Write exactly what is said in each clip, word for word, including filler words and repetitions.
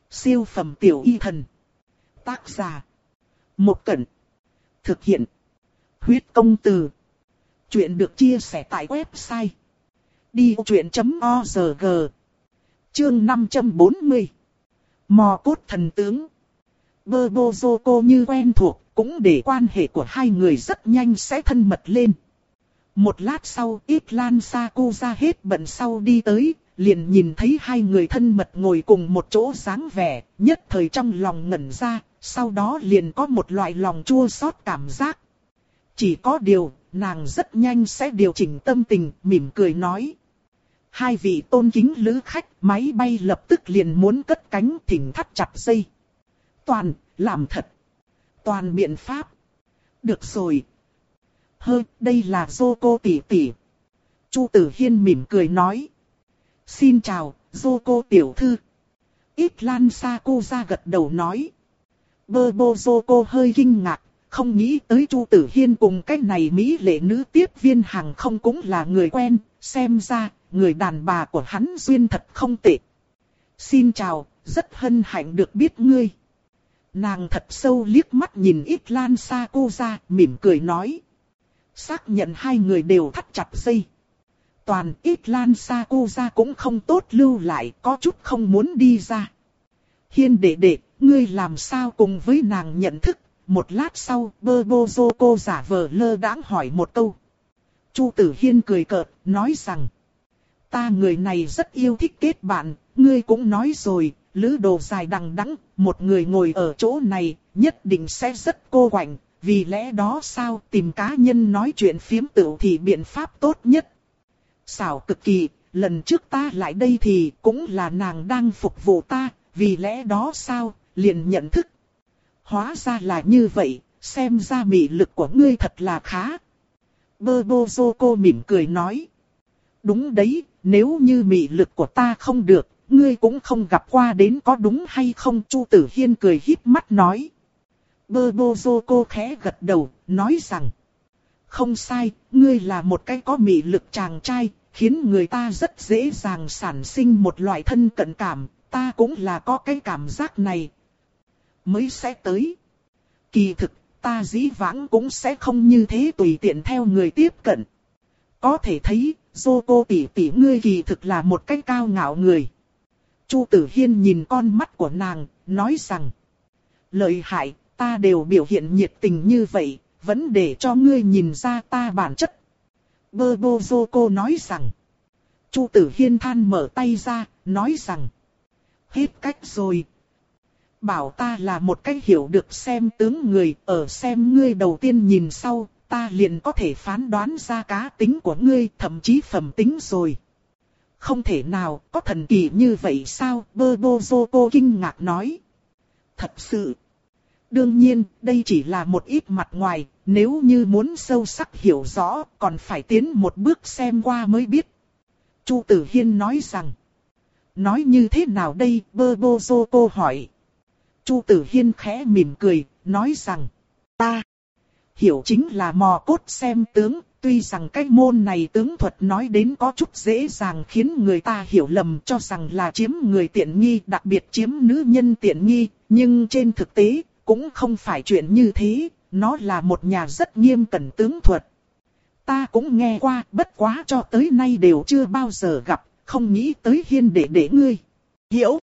Siêu phẩm tiểu y thần. Tác giả. Một Cẩn. Thực hiện. Huyết công từ. Chuyện được chia sẻ tại website đi vô chuyện chấm org. Chương năm trăm bốn mươi. Mò cốt thần tướng. Bobozoco như quen thuộc, cũng để quan hệ của hai người rất nhanh sẽ thân mật lên. Một lát sau, Itlan Sakuza hết bận sau đi tới, liền nhìn thấy hai người thân mật ngồi cùng một chỗ dáng vẻ, nhất thời trong lòng ngẩn ra, sau đó liền có một loại lòng chua xót cảm giác. Chỉ có điều, nàng rất nhanh sẽ điều chỉnh tâm tình, mỉm cười nói. Hai vị tôn kính lữ khách, máy bay lập tức liền muốn cất cánh, thỉnh thắt chặt dây. Toàn, làm thật. Toàn biện pháp. Được rồi. Hơi, đây là Yoko tỷ tỷ. Chu Tử Hiên mỉm cười nói. Xin chào, Yoko tiểu thư. Itlan Sakuza gật đầu nói. Bobozoco hơi kinh ngạc, không nghĩ tới Chu Tử Hiên cùng cái này mỹ lệ nữ tiếp viên hàng không cũng là người quen, xem ra, người đàn bà của hắn duyên thật không tệ. Xin chào, rất hân hạnh được biết ngươi. Nàng thật sâu liếc mắt nhìn Itlan Sakuza, mỉm cười nói. Xác nhận hai người đều thắt chặt dây. Toàn Itlan Sakuza cũng không tốt lưu lại, có chút không muốn đi ra. Hiên đệ đệ, ngươi làm sao cùng với nàng nhận thức? Một lát sau, Bobozoco giả vờ lơ đãng hỏi một câu. Chu Tử Hiên cười cợt, nói rằng. Ta người này rất yêu thích kết bạn, ngươi cũng nói rồi, lữ đồ dài đằng đẵng, một người ngồi ở chỗ này, nhất định sẽ rất cô quạnh. Vì lẽ đó sao tìm cá nhân nói chuyện phiếm tựu thì biện pháp tốt nhất. Xảo cực kỳ, lần trước ta lại đây thì cũng là nàng đang phục vụ ta, vì lẽ đó sao, liền nhận thức. Hóa ra là như vậy, xem ra mị lực của ngươi thật là khá. Bobozoco mỉm cười nói. Đúng đấy, nếu như mị lực của ta không được, ngươi cũng không gặp qua đến có đúng hay không? Chu Tử Hiên cười híp mắt nói. Bobozoco khẽ gật đầu, nói rằng. Không sai, ngươi là một cái có mị lực chàng trai, khiến người ta rất dễ dàng sản sinh một loại thân cận cảm, ta cũng là có cái cảm giác này. Mới sẽ tới. Kỳ thực, ta dĩ vãng cũng sẽ không như thế tùy tiện theo người tiếp cận. Có thể thấy, Yoko tỷ tỷ ngươi kỳ thực là một cái cao ngạo người. Chu Tử Hiên nhìn con mắt của nàng, nói rằng. Lợi hại, ta đều biểu hiện nhiệt tình như vậy, vẫn để cho ngươi nhìn ra ta bản chất. Bobozoco nói rằng. Chu Tử Hiên than mở tay ra, nói rằng. Hết cách rồi. Bảo ta là một cách hiểu được xem tướng người, ở xem ngươi đầu tiên nhìn sau, ta liền có thể phán đoán ra cá tính của ngươi, thậm chí phẩm tính rồi. Không thể nào, có thần kỳ như vậy sao? Bobozoco kinh ngạc nói. Thật sự. Đương nhiên, đây chỉ là một ít mặt ngoài, nếu như muốn sâu sắc hiểu rõ, còn phải tiến một bước xem qua mới biết. Chu Tử Hiên nói rằng. Nói như thế nào đây? Bobozoco hỏi. Chu Tử Hiên khẽ mỉm cười, nói rằng. Ta hiểu chính là mò cốt xem tướng, tuy rằng cái môn này tướng thuật nói đến có chút dễ dàng khiến người ta hiểu lầm cho rằng là chiếm người tiện nghi, đặc biệt chiếm nữ nhân tiện nghi, nhưng trên thực tế, cũng không phải chuyện như thế, nó là một nhà rất nghiêm cẩn tướng thuật. Ta cũng nghe qua, bất quá cho tới nay đều chưa bao giờ gặp, không nghĩ tới Hiên đệ đệ ngươi. Hiểu.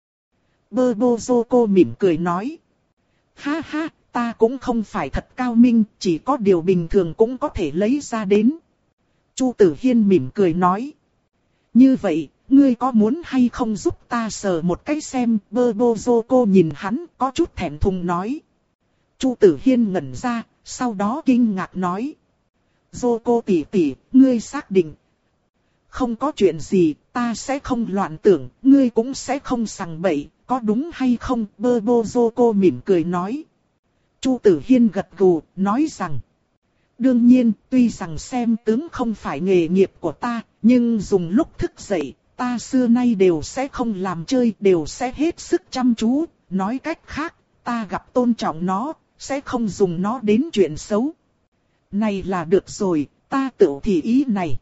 Bobozoco mỉm cười nói. Ha ha, ta cũng không phải thật cao minh, chỉ có điều bình thường cũng có thể lấy ra đến. Chu Tử Hiên mỉm cười nói. Như vậy, ngươi có muốn hay không giúp ta sờ một cái xem? Bobozoco nhìn hắn có chút thẹn thùng nói. Chu Tử Hiên ngẩn ra, sau đó kinh ngạc nói. Yoko tỷ tỷ, ngươi xác định. Không có chuyện gì, ta sẽ không loạn tưởng, ngươi cũng sẽ không sằng bậy, có đúng hay không? Bobozoco mỉm cười nói. Chu Tử Hiên gật gù, nói rằng. Đương nhiên, tuy rằng xem tướng không phải nghề nghiệp của ta, nhưng dùng lúc thức dậy, ta xưa nay đều sẽ không làm chơi, đều sẽ hết sức chăm chú. Nói cách khác, ta gặp tôn trọng nó, sẽ không dùng nó đến chuyện xấu. Này là được rồi, ta tự thì ý này.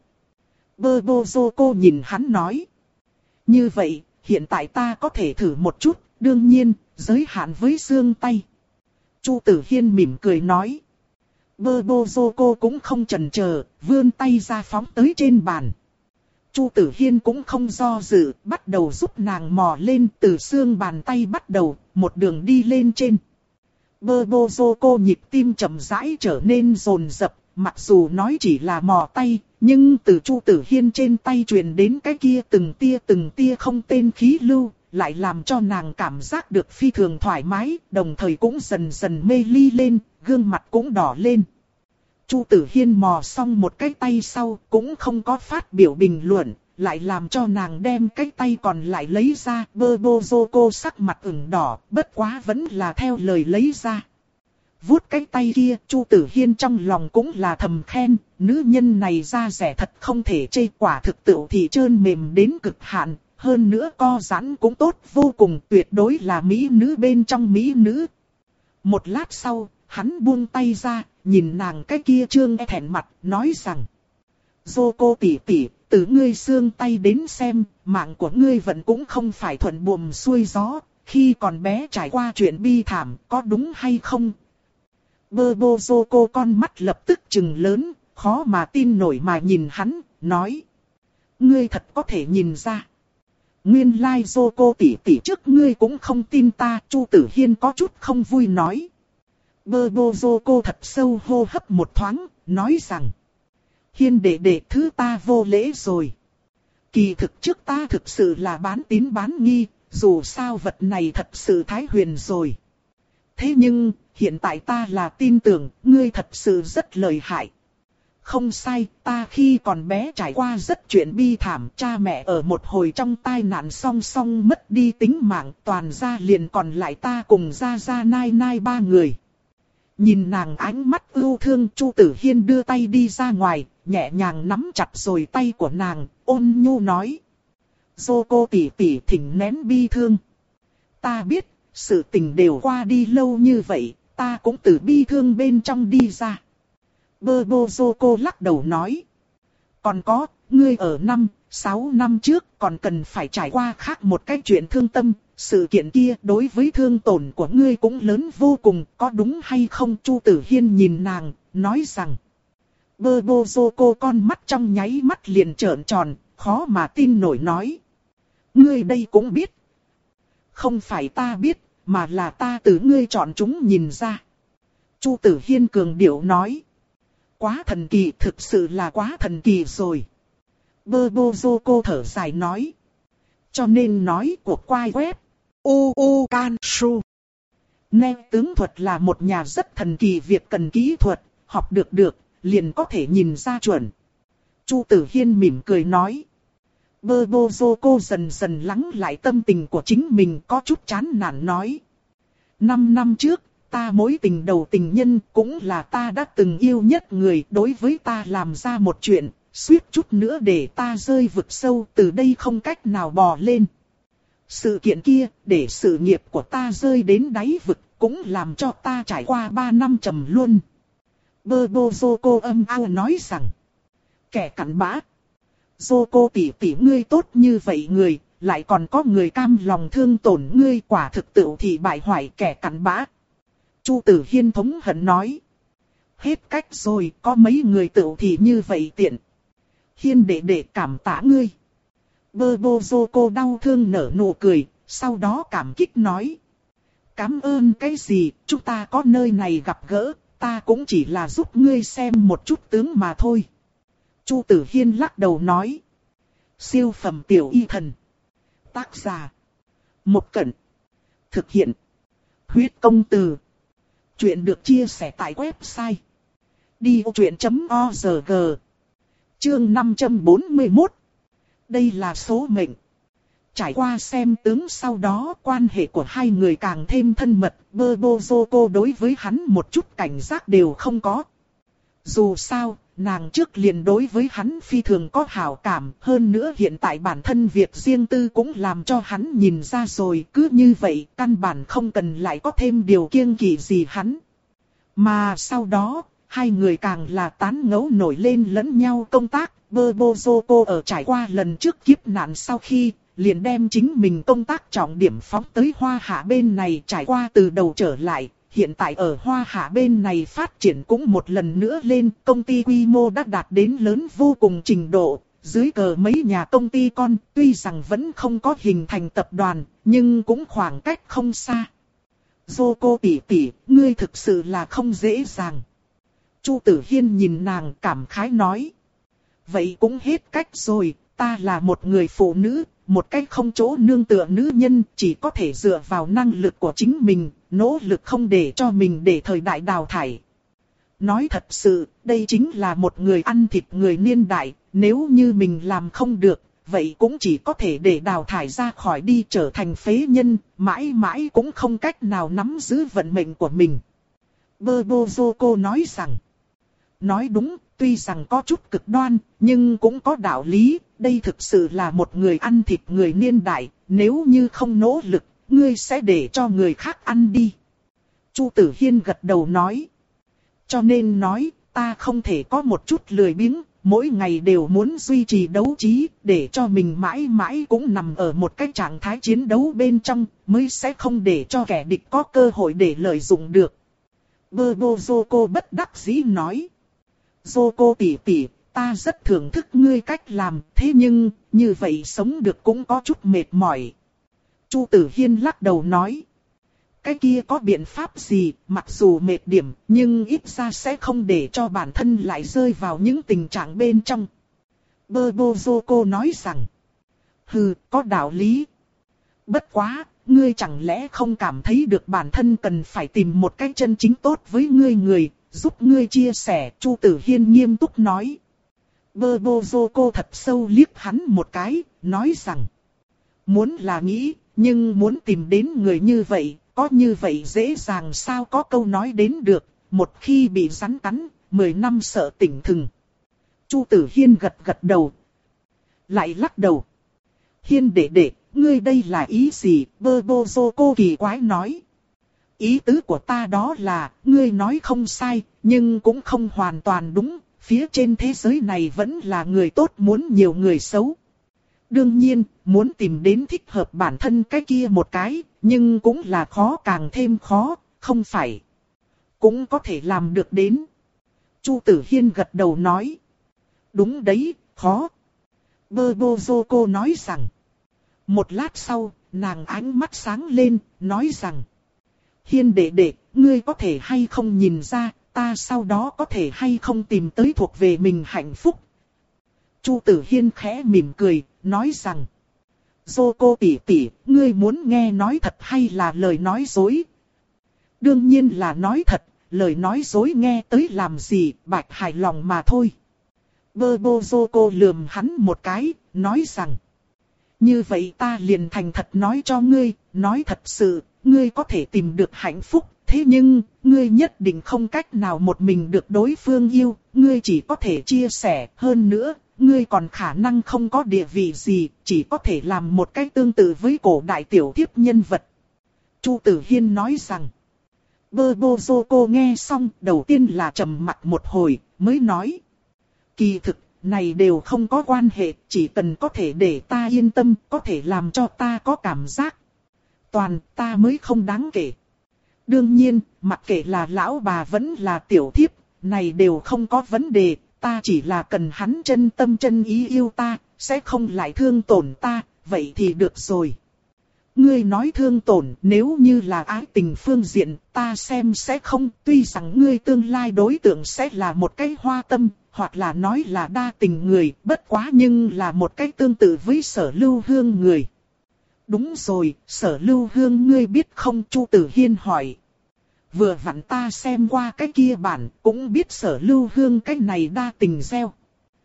Bobozoco nhìn hắn nói. Như vậy, hiện tại ta có thể thử một chút, đương nhiên, giới hạn với xương tay. Chu Tử Hiên mỉm cười nói. Bobozoco cũng không chần chờ, vươn tay ra phóng tới trên bàn. Chu Tử Hiên cũng không do dự, bắt đầu giúp nàng mò lên từ xương bàn tay bắt đầu, một đường đi lên trên. Bobozoco nhịp tim chậm rãi trở nên dồn dập, mặc dù nói chỉ là mò tay, nhưng từ Chu Tử Hiên trên tay truyền đến cái kia từng tia từng tia không tên khí lưu, lại làm cho nàng cảm giác được phi thường thoải mái, đồng thời cũng dần dần mê ly lên, gương mặt cũng đỏ lên. Chu Tử Hiên mò xong một cái tay sau, cũng không có phát biểu bình luận, lại làm cho nàng đem cái tay còn lại lấy ra. Bobozoco sắc mặt ửng đỏ, bất quá vẫn là theo lời lấy ra. Vuốt cái tay kia, Chu Tử Hiên trong lòng cũng là thầm khen, nữ nhân này da rẻ thật không thể chê, quả thực tựu thì trơn mềm đến cực hạn, hơn nữa co giãn cũng tốt vô cùng, tuyệt đối là mỹ nữ bên trong mỹ nữ. Một lát sau, hắn buông tay ra, nhìn nàng cái kia trương e thẹn mặt, nói rằng: Zoco tỷ tỷ, từ ngươi xương tay đến xem, mạng của ngươi vẫn cũng không phải thuận buồm xuôi gió, khi còn bé trải qua chuyện bi thảm, có đúng hay không? Bobozoco con mắt lập tức trừng lớn, khó mà tin nổi mà nhìn hắn, nói: Ngươi thật có thể nhìn ra. Nguyên lai Zoco tỷ tỷ trước ngươi cũng không tin ta. Chu Tử Hiên có chút không vui nói. Bobozoco thật sâu hô hấp một thoáng, nói rằng: Hiên đệ đệ thứ ta vô lễ rồi. Kỳ thực trước ta thực sự là bán tín bán nghi, dù sao vật này thật sự thái huyền rồi. Thế nhưng, hiện tại ta là tin tưởng, ngươi thật sự rất lợi hại. Không sai, ta khi còn bé trải qua rất chuyện bi thảm, cha mẹ ở một hồi trong tai nạn song song mất đi tính mạng, toàn gia liền còn lại ta cùng Gia Gia Nai Nai ba người. Nhìn nàng ánh mắt ưu thương, Chu Tử Hiên đưa tay đi ra ngoài, nhẹ nhàng nắm chặt rồi tay của nàng, ôn nhu nói: Zoco tỷ tỷ thỉnh nén bi thương. Ta biết, sự tình đều qua đi lâu như vậy, ta cũng từ bi thương bên trong đi ra. Bobozoco lắc đầu nói: Còn có, ngươi ở năm, sáu năm trước còn cần phải trải qua khác một cái chuyện thương tâm, sự kiện kia đối với thương tổn của ngươi cũng lớn vô cùng, có đúng hay không? Chu Tử Hiên nhìn nàng, nói rằng. Bobozoco con mắt trong nháy mắt liền trợn tròn, khó mà tin nổi nói: Ngươi đây cũng biết. Không phải ta biết, mà là ta từ ngươi chọn chúng nhìn ra. Chu Tử Hiên cường điệu nói: Quá thần kỳ, thực sự là quá thần kỳ rồi. Bobozoco thở dài nói: Cho nên nói cuộc quay web u u Kansu. Nè tướng thuật là một nhà rất thần kỳ, việc cần kỹ thuật, học được được, liền có thể nhìn ra chuẩn. Chu Tử Hiên mỉm cười nói. Bobozoco dần dần lắng lại tâm tình của chính mình, có chút chán nản nói: Năm năm trước, ta mối tình đầu tình nhân cũng là ta đã từng yêu nhất người, đối với ta làm ra một chuyện, suýt chút nữa để ta rơi vực sâu, từ đây không cách nào bò lên. Sự kiện kia, để sự nghiệp của ta rơi đến đáy vực, cũng làm cho ta trải qua ba năm trầm luân. Bobozoco âm ao nói rằng: Kẻ cặn bã. Zoco tỷ tỷ ngươi tốt như vậy người, lại còn có người cam lòng thương tổn ngươi, quả thực tự thị bại hoại, kẻ cặn bã. Chu Tử Hiên thống hận nói: Hết cách rồi, có mấy người tự thị như vậy tiện. Hiên đệ đệ cảm tạ ngươi. Bobozoco đau thương nở nụ cười, sau đó cảm kích nói: Cảm ơn cái gì, chúng ta có nơi này gặp gỡ, ta cũng chỉ là giúp ngươi xem một chút tướng mà thôi. Chu Tử Hiên lắc đầu nói: Siêu phẩm tiểu y thần. Tác giả: Một Cẩn. Thực hiện: Huyết Công Từ. Chuyện được chia sẻ tại website đi ô chuyện chấm org. Chương năm trăm bốn mươi mốt. Đây là số mệnh. Trải qua xem tướng sau đó, quan hệ của hai người càng thêm thân mật. Bobozoco đối với hắn một chút cảnh giác đều không có. Dù sao, nàng trước liền đối với hắn phi thường có hảo cảm. Hơn nữa hiện tại bản thân việc riêng tư cũng làm cho hắn nhìn ra rồi. Cứ như vậy, căn bản không cần lại có thêm điều kiêng kỵ gì hắn. Mà sau đó, hai người càng là tán ngẫu nổi lên lẫn nhau công tác. Bobozoco ở trải qua lần trước kiếp nạn sau khi, liền đem chính mình công tác trọng điểm phóng tới Hoa Hạ bên này, trải qua từ đầu trở lại. Hiện tại ở Hoa Hạ bên này phát triển cũng một lần nữa lên, công ty quy mô đã đạt đến lớn vô cùng trình độ. Dưới cờ mấy nhà công ty con, tuy rằng vẫn không có hình thành tập đoàn, nhưng cũng khoảng cách không xa. Yoko tỷ tỷ, ngươi thực sự là không dễ dàng. Chu Tử Hiên nhìn nàng cảm khái nói. Vậy cũng hết cách rồi, ta là một người phụ nữ, một cách không chỗ nương tựa nữ nhân, chỉ có thể dựa vào năng lực của chính mình, nỗ lực không để cho mình để thời đại đào thải. Nói thật sự, đây chính là một người ăn thịt người niên đại, nếu như mình làm không được, vậy cũng chỉ có thể để đào thải ra khỏi đi trở thành phế nhân, mãi mãi cũng không cách nào nắm giữ vận mệnh của mình. Bobozoco nói rằng, nói đúng, tuy rằng có chút cực đoan, nhưng cũng có đạo lý, đây thực sự là một người ăn thịt người niên đại, nếu như không nỗ lực, ngươi sẽ để cho người khác ăn đi. Chu Tử Hiên gật đầu nói, cho nên nói, ta không thể có một chút lười biếng, mỗi ngày đều muốn duy trì đấu trí, để cho mình mãi mãi cũng nằm ở một cái trạng thái chiến đấu bên trong, mới sẽ không để cho kẻ địch có cơ hội để lợi dụng được. Bobozoco bất đắc dĩ nói. Yoko tỷ tỷ, ta rất thưởng thức ngươi cách làm, thế nhưng, như vậy sống được cũng có chút mệt mỏi. Chu Tử Hiên lắc đầu nói. Cái kia có biện pháp gì, mặc dù mệt điểm, nhưng ít ra sẽ không để cho bản thân lại rơi vào những tình trạng bên trong. Bobozoco nói rằng. Hừ, có đạo lý. Bất quá, ngươi chẳng lẽ không cảm thấy được bản thân cần phải tìm một cái chân chính tốt với ngươi người, giúp ngươi chia sẻ, Chu Tử Hiên nghiêm túc nói. Bobozoco thật sâu liếc hắn một cái, nói rằng. Muốn là nghĩ, nhưng muốn tìm đến người như vậy, có như vậy dễ dàng sao, có câu nói đến được, một khi bị rắn cắn, mười năm sợ tỉnh thừng. Chu Tử Hiên gật gật đầu. Lại lắc đầu. Hiên đệ đệ, ngươi đây là ý gì? Bobozoco kỳ quái nói. Ý tứ của ta đó là, ngươi nói không sai, nhưng cũng không hoàn toàn đúng, phía trên thế giới này vẫn là người tốt muốn nhiều người xấu. Đương nhiên, muốn tìm đến thích hợp bản thân cái kia một cái, nhưng cũng là khó càng thêm khó, không phải. Cũng có thể làm được đến. Chu Tử Hiên gật đầu nói. Đúng đấy, khó. Bobozoco nói rằng. Một lát sau, nàng ánh mắt sáng lên, nói rằng. Hiên đệ đệ, ngươi có thể hay không nhìn ra, ta sau đó có thể hay không tìm tới thuộc về mình hạnh phúc. Chu Tử Hiên khẽ mỉm cười, nói rằng. Yoko tỷ tỷ, ngươi muốn nghe nói thật hay là lời nói dối? Đương nhiên là nói thật, lời nói dối nghe tới làm gì, bạch hài lòng mà thôi. Bobozoco lườm hắn một cái, nói rằng. Như vậy ta liền thành thật nói cho ngươi, nói thật sự, ngươi có thể tìm được hạnh phúc, thế nhưng, ngươi nhất định không cách nào một mình được đối phương yêu, ngươi chỉ có thể chia sẻ, hơn nữa, ngươi còn khả năng không có địa vị gì, chỉ có thể làm một cách tương tự với cổ đại tiểu thiếp nhân vật. Chu Tử Hiên nói rằng, Bobozoco nghe xong, đầu tiên là trầm mặt một hồi, mới nói. Kỳ thực, này đều không có quan hệ, chỉ cần có thể để ta yên tâm, có thể làm cho ta có cảm giác. Toàn ta mới không đáng kể. Đương nhiên, mặc kệ là lão bà vẫn là tiểu thiếp, này đều không có vấn đề, ta chỉ là cần hắn chân tâm chân ý yêu ta, sẽ không lại thương tổn ta, vậy thì được rồi. Ngươi nói thương tổn, nếu như là ái tình phương diện, ta xem sẽ không, tuy rằng ngươi tương lai đối tượng sẽ là một cái hoa tâm, hoặc là nói là đa tình người, bất quá nhưng là một cái tương tự với Sở Lưu Hương người. Đúng rồi, Sở Lưu Hương ngươi biết không? Chu Tử Hiên hỏi. Vừa vặn ta xem qua cái kia bản, cũng biết Sở Lưu Hương cái này đa tình gieo.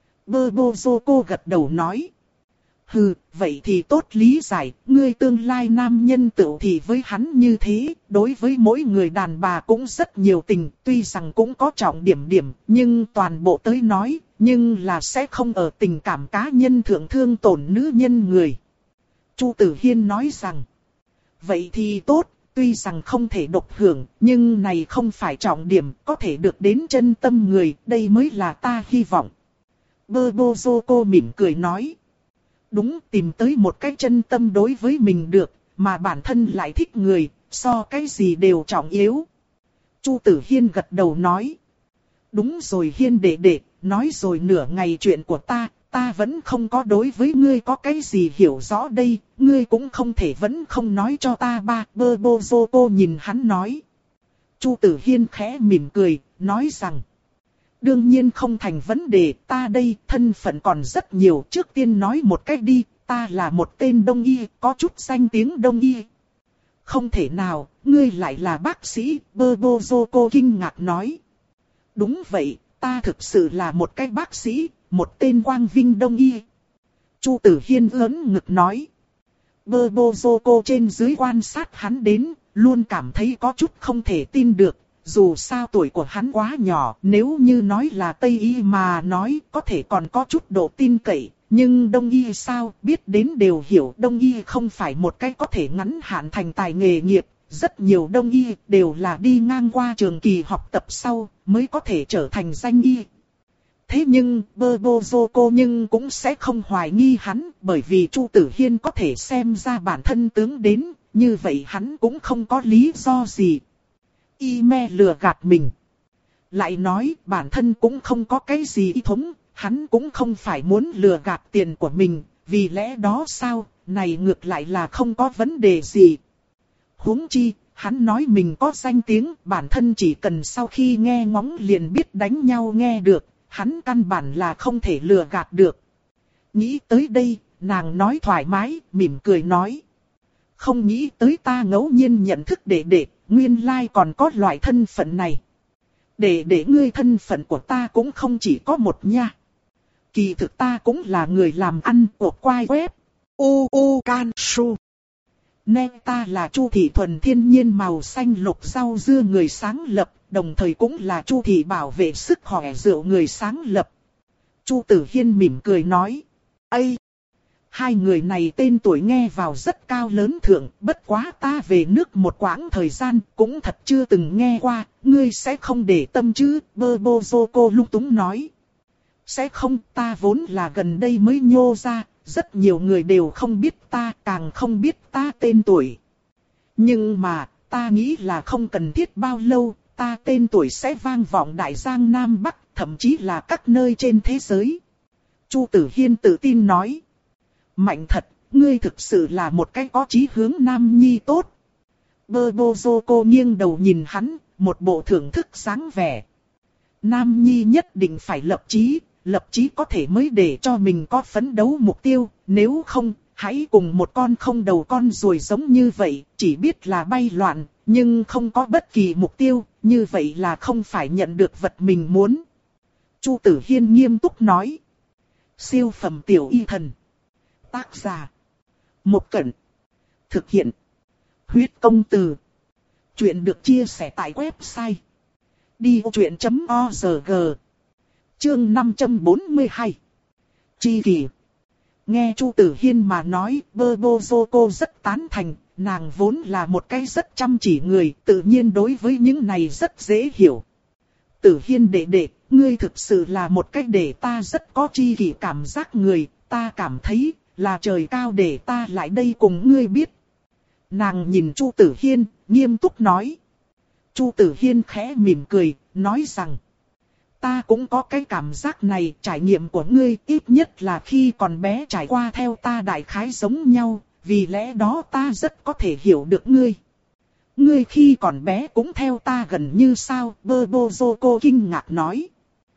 Bobozoco gật đầu nói. Hừ, vậy thì tốt lý giải, ngươi tương lai nam nhân tựu thì với hắn như thế, đối với mỗi người đàn bà cũng rất nhiều tình, tuy rằng cũng có trọng điểm điểm, nhưng toàn bộ tới nói, nhưng là sẽ không ở tình cảm cá nhân thượng thương tổn nữ nhân người. Chu Tử Hiên nói rằng, vậy thì tốt, tuy rằng không thể độc hưởng, nhưng này không phải trọng điểm, có thể được đến chân tâm người, đây mới là ta hy vọng. Bobozoco mỉm cười nói. Đúng, tìm tới một cái chân tâm đối với mình được, mà bản thân lại thích người, so cái gì đều trọng yếu. Chu Tử Hiên gật đầu nói. Đúng rồi Hiên đệ đệ, nói rồi nửa ngày chuyện của ta, ta vẫn không có đối với ngươi có cái gì hiểu rõ đây, ngươi cũng không thể vẫn không nói cho ta ba. Bơ bô dô cô nhìn hắn nói. Chu Tử Hiên khẽ mỉm cười, nói rằng. Đương nhiên không thành vấn đề, ta đây thân phận còn rất nhiều, trước tiên nói một cách đi, ta là một tên đông y, có chút danh tiếng đông y. Không thể nào, ngươi lại là bác sĩ, bơ bô dô cô kinh ngạc nói. Đúng vậy, ta thực sự là một cái bác sĩ, một tên quang vinh đông y. Chu Tử Hiên ớn ngực nói. Bơ bô dô cô trên dưới quan sát hắn đến, luôn cảm thấy có chút không thể tin được. Dù sao tuổi của hắn quá nhỏ, nếu như nói là Tây Y mà nói có thể còn có chút độ tin cậy. Nhưng Đông Y sao, biết đến đều hiểu Đông Y không phải một cái có thể ngắn hạn thành tài nghề nghiệp. Rất nhiều Đông Y đều là đi ngang qua trường kỳ học tập sau mới có thể trở thành danh Y. Thế nhưng, Bơ Bô Dô Cô nhưng cũng sẽ không hoài nghi hắn, bởi vì Chu Tử Hiên có thể xem ra bản thân tướng đến, như vậy hắn cũng không có lý do gì. Y me lừa gạt mình. Lại nói bản thân cũng không có cái gì y thống, hắn cũng không phải muốn lừa gạt tiền của mình, vì lẽ đó sao, này ngược lại là không có vấn đề gì. Huống chi, hắn nói mình có danh tiếng, bản thân chỉ cần sau khi nghe ngóng liền biết đánh nhau nghe được, hắn căn bản là không thể lừa gạt được. Nghĩ tới đây, nàng nói thoải mái, mỉm cười nói. Không nghĩ tới ta ngẫu nhiên nhận thức đệ đệ, nguyên lai còn có loại thân phận này. Đệ đệ ngươi thân phận của ta cũng không chỉ có một nha. Kỳ thực ta cũng là người làm ăn của quai web. U U Can Su. Nên ta là Chu Thị Thuần Thiên Nhiên màu xanh lục rau dưa người sáng lập, đồng thời cũng là Chu Thị bảo vệ sức khỏe rượu người sáng lập. Chu Tử Hiên mỉm cười nói. Ây! Hai người này tên tuổi nghe vào rất cao lớn thượng, bất quá ta về nước một quãng thời gian cũng thật chưa từng nghe qua, ngươi sẽ không để tâm chứ, Bơ Bô Dô Cô lung túng nói. Sẽ không, ta vốn là gần đây mới nhô ra, rất nhiều người đều không biết ta, càng không biết ta tên tuổi. Nhưng mà, ta nghĩ là không cần thiết bao lâu, ta tên tuổi sẽ vang vọng Đại Giang Nam Bắc, thậm chí là các nơi trên thế giới. Chu Tử Hiên tự tin nói. Mạnh thật, ngươi thực sự là một cái có chí hướng nam nhi tốt. Bơ Bô Dô Cô nghiêng đầu nhìn hắn, một bộ thưởng thức sáng vẻ. Nam nhi nhất định phải lập chí, lập chí có thể mới để cho mình có phấn đấu mục tiêu, nếu không, hãy cùng một con không đầu con ruồi giống như vậy, chỉ biết là bay loạn, nhưng không có bất kỳ mục tiêu, như vậy là không phải nhận được vật mình muốn. Chu Tử Hiên nghiêm túc nói. Siêu phẩm tiểu y thần. Tác giả. Một Cẩn. Thực hiện. Huyết công từ. Chuyện được chia sẻ tại website. đi ô chuyện chấm org. Chương năm trăm bốn mươi hai. Chi kỷ. Nghe Chu Tử Hiên mà nói, Bơ Bô Dô Cô rất tán thành, nàng vốn là một cái rất chăm chỉ người, tự nhiên đối với những này rất dễ hiểu. Tử Hiên đệ đệ, ngươi thực sự là một cái để ta rất có chi kỷ cảm giác người, ta cảm thấy là trời cao để ta lại đây cùng ngươi biết. Nàng nhìn Chu Tử Hiên, nghiêm túc nói. Chu Tử Hiên khẽ mỉm cười, nói rằng. Ta cũng có cái cảm giác này, trải nghiệm của ngươi ít nhất là khi còn bé trải qua theo ta đại khái giống nhau, vì lẽ đó ta rất có thể hiểu được ngươi. Ngươi khi còn bé cũng theo ta gần như sao, Bơ Bô Dô Cô kinh ngạc nói.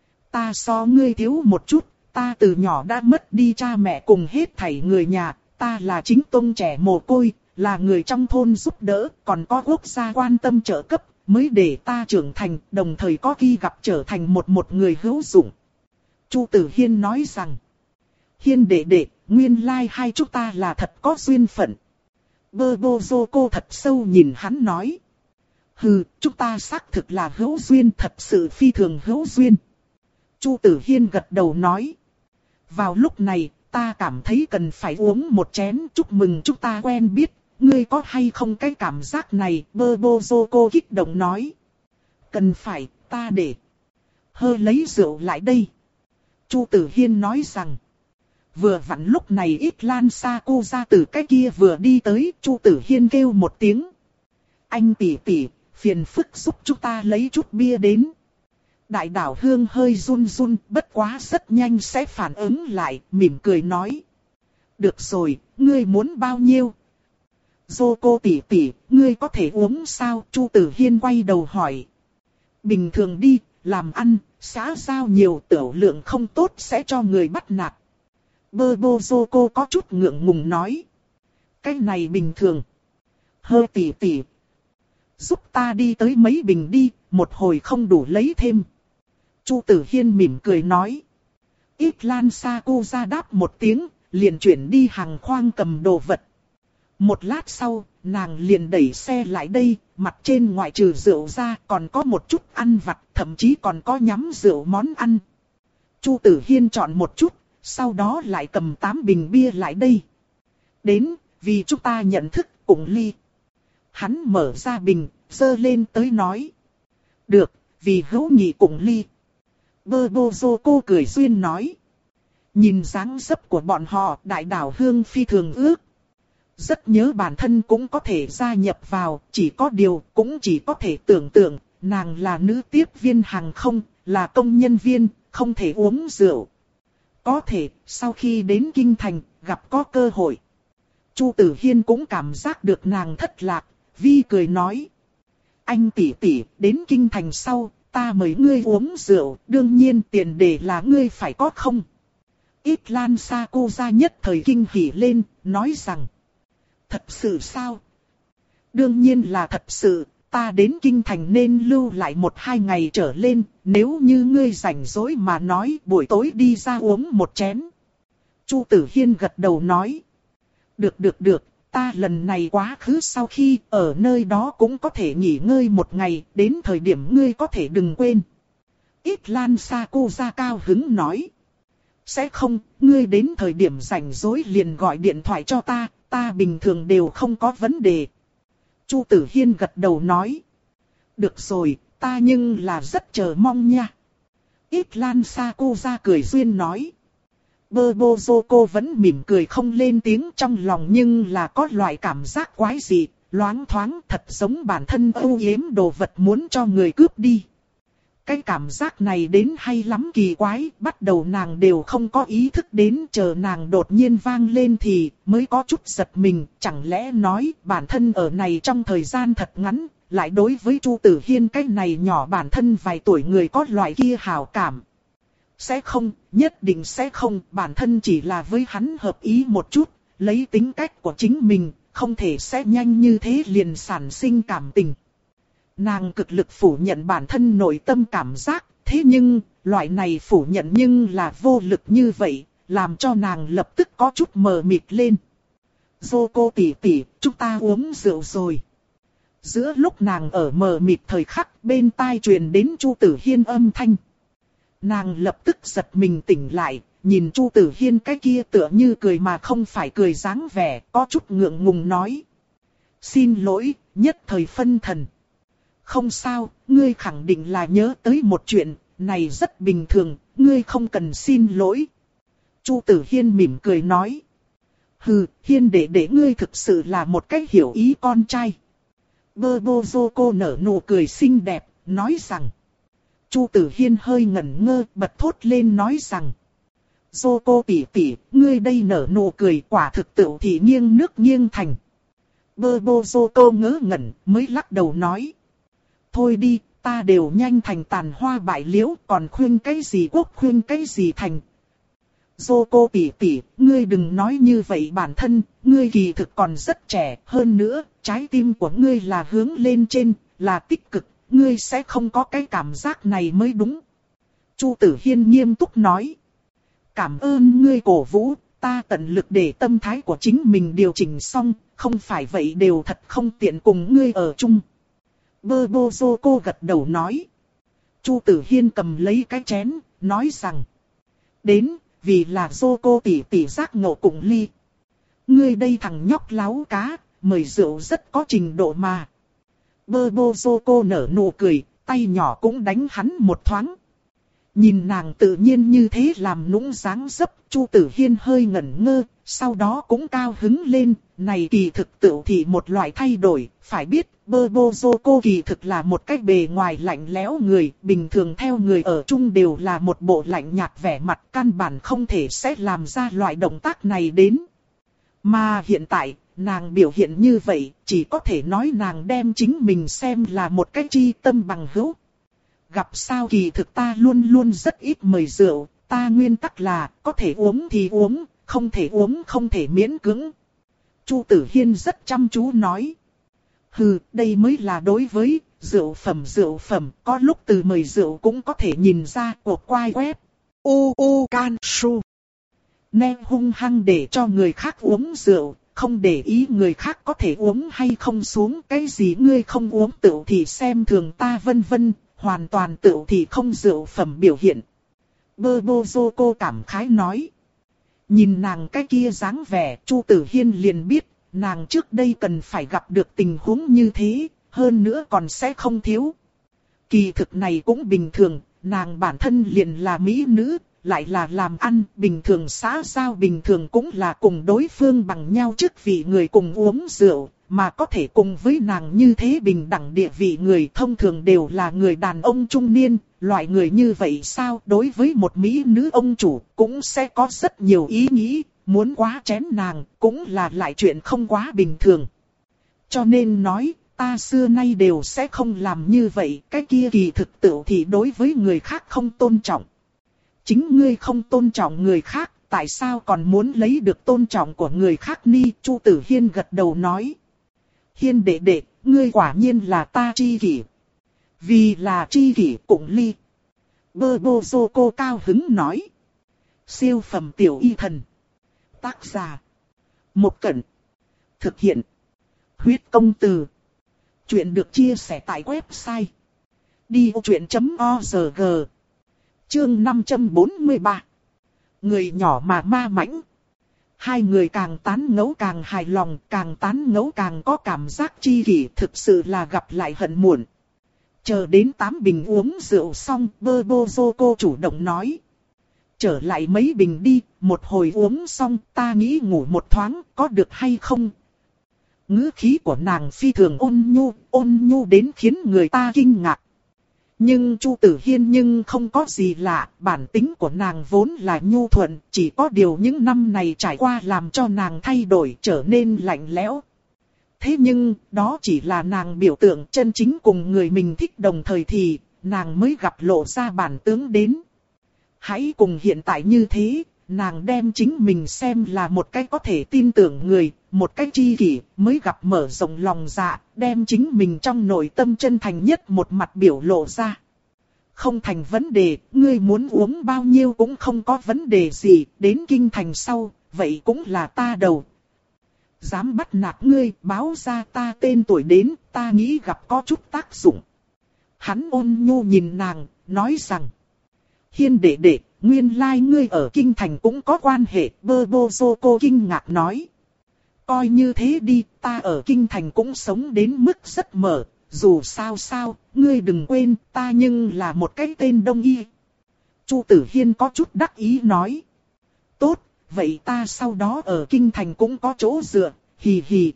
Ta so ngươi thiếu một chút, ta từ nhỏ đã mất đi cha mẹ cùng hết thảy người nhà, ta là chính tông trẻ mồ côi, là người trong thôn giúp đỡ, còn có quốc gia quan tâm trợ cấp, mới để ta trưởng thành, đồng thời có khi gặp trở thành một một người hữu dụng. Chu Tử Hiên nói rằng, Hiên đệ đệ, nguyên lai like hai chúng ta là thật có duyên phận. Bơ Bô Dô Cô thật sâu nhìn hắn nói. Hừ, chúng ta xác thực là hữu duyên, thật sự phi thường hữu duyên. Chu Tử Hiên gật đầu nói. Vào lúc này, ta cảm thấy cần phải uống một chén chúc mừng chúng ta quen biết. Ngươi có hay không cái cảm giác này? Bơ Bô Dô Cô kích động nói. Cần phải, ta để. Hơ lấy rượu lại đây. Chu Tử Hiên nói rằng. Vừa vặn lúc này ít lan xa cô ra từ cái kia vừa đi tới, Chu Tử Hiên kêu một tiếng. Anh tỷ tỷ, phiền phức giúp chúng ta lấy chút bia đến. Đại đảo Hương hơi run run, bất quá rất nhanh sẽ phản ứng lại, mỉm cười nói. Được rồi, ngươi muốn bao nhiêu? Dô cô tỷ tỷ, ngươi có thể uống sao? Chu Tử Hiên quay đầu hỏi. Bình thường đi, làm ăn, xã giao nhiều tiểu lượng không tốt sẽ cho người bắt nạt. Bơ bô dô cô có chút ngượng ngùng nói. Cái này bình thường. Hơ tỷ tỷ. Giúp ta đi tới mấy bình đi, một hồi không đủ lấy thêm. Chu Tử Hiên mỉm cười nói. Ít lan xa cô ra đáp một tiếng, liền chuyển đi hàng khoang cầm đồ vật. Một lát sau, nàng liền đẩy xe lại đây, mặt trên ngoại trừ rượu ra còn có một chút ăn vặt, thậm chí còn có nhắm rượu món ăn. Chu Tử Hiên chọn một chút, sau đó lại cầm tám bình bia lại đây. Đến, vì chúng ta nhận thức, cùng ly. Hắn mở ra bình, dơ lên tới nói. Được, vì hữu nghị cùng ly. Bơ bô dô cô cười duyên nói. Nhìn dáng dấp của bọn họ, đại đảo Hương phi thường ước. Rất nhớ bản thân cũng có thể gia nhập vào, chỉ có điều cũng chỉ có thể tưởng tượng, nàng là nữ tiếp viên hàng không, là công nhân viên, không thể uống rượu. Có thể, sau khi đến Kinh Thành, gặp có cơ hội. Chu Tử Hiên cũng cảm giác được nàng thất lạc, vi cười nói. Anh tỷ tỷ, đến Kinh Thành sau, ta mời ngươi uống rượu, đương nhiên tiền đề là ngươi phải có không. Ít lan xa cô ra nhất thời kinh hỉ lên, nói rằng. Thật sự sao? Đương nhiên là thật sự, ta đến Kinh Thành nên lưu lại một hai ngày trở lên, nếu như ngươi rảnh rỗi mà nói buổi tối đi ra uống một chén. Chu Tử Hiên gật đầu nói. Được được được, ta lần này quá khứ sau khi ở nơi đó cũng có thể nghỉ ngơi một ngày, đến thời điểm ngươi có thể đừng quên. Ít lan xa cô ra cao hứng nói. Sẽ không, ngươi đến thời điểm rảnh rỗi liền gọi điện thoại cho ta, ta bình thường đều không có vấn đề. Chu Tử Hiên gật đầu nói. Được rồi, ta nhưng là rất chờ mong nha. Ít lan xa cô ra cười duyên nói. Bơ bô dô cô vẫn mỉm cười không lên tiếng trong lòng nhưng là có loại cảm giác quái dị, loáng thoáng thật giống bản thân âu yếm đồ vật muốn cho người cướp đi. Cái cảm giác này đến hay lắm kỳ quái, bắt đầu nàng đều không có ý thức đến, chờ nàng đột nhiên vang lên thì mới có chút giật mình, chẳng lẽ nói bản thân ở này trong thời gian thật ngắn, lại đối với Chu Tử Hiên cái này nhỏ bản thân vài tuổi người có loại kia hảo cảm. Sẽ không, nhất định sẽ không, bản thân chỉ là với hắn hợp ý một chút, lấy tính cách của chính mình, không thể sẽ nhanh như thế liền sản sinh cảm tình. Nàng cực lực phủ nhận bản thân nội tâm cảm giác, thế nhưng, loại này phủ nhận nhưng là vô lực như vậy, làm cho nàng lập tức có chút mờ mịt lên. Dô cô tỷ tỷ, chúng ta uống rượu rồi. Giữa lúc nàng ở mờ mịt thời khắc, bên tai truyền đến Chu Tử Hiên âm thanh. Nàng lập tức giật mình tỉnh lại, nhìn Chu Tử Hiên cái kia tựa như cười mà không phải cười dáng vẻ, có chút ngượng ngùng nói. Xin lỗi, nhất thời phân thần. Không sao, ngươi khẳng định là nhớ tới một chuyện, này rất bình thường, ngươi không cần xin lỗi. Chu Tử Hiên mỉm cười nói. Hừ, Hiên đệ đệ ngươi thực sự là một cách hiểu ý con trai. Bơ bô dô cô nở nụ cười xinh đẹp, nói rằng. Chu Tử Hiên hơi ngẩn ngơ, bật thốt lên nói rằng. Dô cô tỷ tỷ, ngươi đây nở nụ cười quả thực tựu thì nghiêng nước nghiêng thành. Bơ bô dô cô ngớ ngẩn, mới lắc đầu nói. Thôi đi, ta đều nhanh thành tàn hoa bại liễu, còn khuyên cái gì quốc khuyên cái gì thành. Dô cô tỷ tỷ, ngươi đừng nói như vậy bản thân, ngươi kỳ thực còn rất trẻ, hơn nữa, trái tim của ngươi là hướng lên trên, là tích cực, ngươi sẽ không có cái cảm giác này mới đúng. Chu Tử Hiên nghiêm túc nói. Cảm ơn ngươi cổ vũ, ta tận lực để tâm thái của chính mình điều chỉnh xong, không phải vậy đều thật không tiện cùng ngươi ở chung. Bơ bô dô cô gật đầu nói. Chu Tử Hiên cầm lấy cái chén, nói rằng. Đến, vì là dô cô tỷ tỷ giác ngộ cùng ly. Ngươi đây thằng nhóc láo cá, mời rượu rất có trình độ mà. Bơ bô dô cô nở nụ cười, tay nhỏ cũng đánh hắn một thoáng. Nhìn nàng tự nhiên như thế làm nũng dáng dấp, Chu Tử Hiên hơi ngẩn ngơ, sau đó cũng cao hứng lên, này kỳ thực tựu thị một loại thay đổi, phải biết, Bobozoco kỳ thực là một cách bề ngoài lạnh lẽo người, bình thường theo người ở chung đều là một bộ lạnh nhạt vẻ mặt, căn bản không thể sẽ làm ra loại động tác này đến. Mà hiện tại, nàng biểu hiện như vậy, chỉ có thể nói nàng đem chính mình xem là một cái chi tâm bằng hữu. Gặp sao kỳ thực ta luôn luôn rất ít mời rượu, ta nguyên tắc là có thể uống thì uống, không thể uống không thể miễn cưỡng. Chu Tử Hiên rất chăm chú nói. Hừ, đây mới là đối với rượu phẩm rượu phẩm, có lúc từ mời rượu cũng có thể nhìn ra cuộc quai web. U U Can Su. Nè hung hăng để cho người khác uống rượu, không để ý người khác có thể uống hay không xuống, cái gì ngươi không uống tựu thì xem thường ta vân vân, hoàn toàn tựu thì không rượu phẩm biểu hiện. Bobozoco cảm khái nói. Nhìn nàng cái kia dáng vẻ, Chu Tử Hiên liền biết, nàng trước đây cần phải gặp được tình huống như thế, hơn nữa còn sẽ không thiếu. Kỳ thực này cũng bình thường, nàng bản thân liền là mỹ nữ, lại là làm ăn, bình thường xã giao bình thường cũng là cùng đối phương bằng nhau chức vị người cùng uống rượu, mà có thể cùng với nàng như thế bình đẳng địa vị người thông thường đều là người đàn ông trung niên, loại người như vậy sao đối với một mỹ nữ ông chủ cũng sẽ có rất nhiều ý nghĩ, muốn quá chén nàng cũng là lại chuyện không quá bình thường. Cho nên nói, ta xưa nay đều sẽ không làm như vậy, cái kia kỳ thực tự thì đối với người khác không tôn trọng. Chính ngươi không tôn trọng người khác, tại sao còn muốn lấy được tôn trọng của người khác ni? Chu Tử Hiên gật đầu nói. Hiên đệ đệ, ngươi quả nhiên là ta tri kỷ. Vì là tri kỷ cũng ly. Bobozoco cao hứng nói. Siêu phẩm tiểu y thần. Tác giả. Một Cẩn. Thực hiện. Huyết công từ. Chuyện được chia sẻ tại website. đi ô chuyện chấm org. Chương năm trăm bốn mươi ba. Người nhỏ mà ma mãnh. Hai người càng tán ngẫu càng hài lòng, càng tán ngẫu càng có cảm giác chi kỷ, thực sự là gặp lại hận muộn. Chờ đến tám bình uống rượu xong, Bobozoco chủ động nói. Trở lại mấy bình đi, một hồi uống xong ta nghĩ ngủ một thoáng, có được hay không? Ngữ khí của nàng phi thường ôn nhu, ôn nhu đến khiến người ta kinh ngạc. Nhưng Chu Tử Hiên nhưng không có gì lạ, bản tính của nàng vốn là nhu thuận, chỉ có điều những năm này trải qua làm cho nàng thay đổi trở nên lạnh lẽo. Thế nhưng, đó chỉ là nàng biểu tượng chân chính cùng người mình thích đồng thời thì, nàng mới gặp lộ ra bản tướng đến. Hãy cùng hiện tại như thế, nàng đem chính mình xem là một cái có thể tin tưởng người, một cái tri kỷ, mới gặp mở rộng lòng dạ, đem chính mình trong nội tâm chân thành nhất một mặt biểu lộ ra. Không thành vấn đề, ngươi muốn uống bao nhiêu cũng không có vấn đề gì, đến kinh thành sau, vậy cũng là ta đầu. Dám bắt nạt ngươi, báo ra ta tên tuổi đến, ta nghĩ gặp có chút tác dụng. Hắn ôn nhu nhìn nàng, nói rằng. Hiên đệ đệ, nguyên lai ngươi ở kinh thành cũng có quan hệ, Bobozoco kinh ngạc nói. Coi như thế đi, ta ở kinh thành cũng sống đến mức rất mở, dù sao sao, ngươi đừng quên, ta nhưng là một cái tên đông y. Chu Tử Hiên có chút đắc ý nói. Tốt, vậy ta sau đó ở kinh thành cũng có chỗ dựa, hì hì.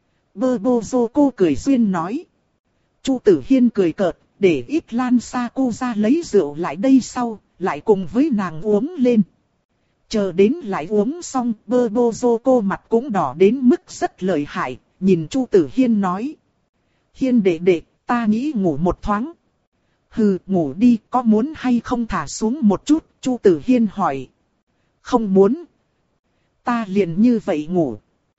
Bobozoco cười duyên nói. Chu Tử Hiên cười cợt, để ít Lan Saku ra lấy rượu lại đây sau, lại cùng với nàng uống lên. Chờ đến lại uống xong, Bobozoco mặt cũng đỏ đến mức rất lợi hại, nhìn Chu Tử Hiên nói. Hiên đệ đệ, ta nghĩ ngủ một thoáng. Hừ, ngủ đi, có muốn hay không thả xuống một chút, Chu Tử Hiên hỏi. Không muốn. Ta liền như vậy ngủ.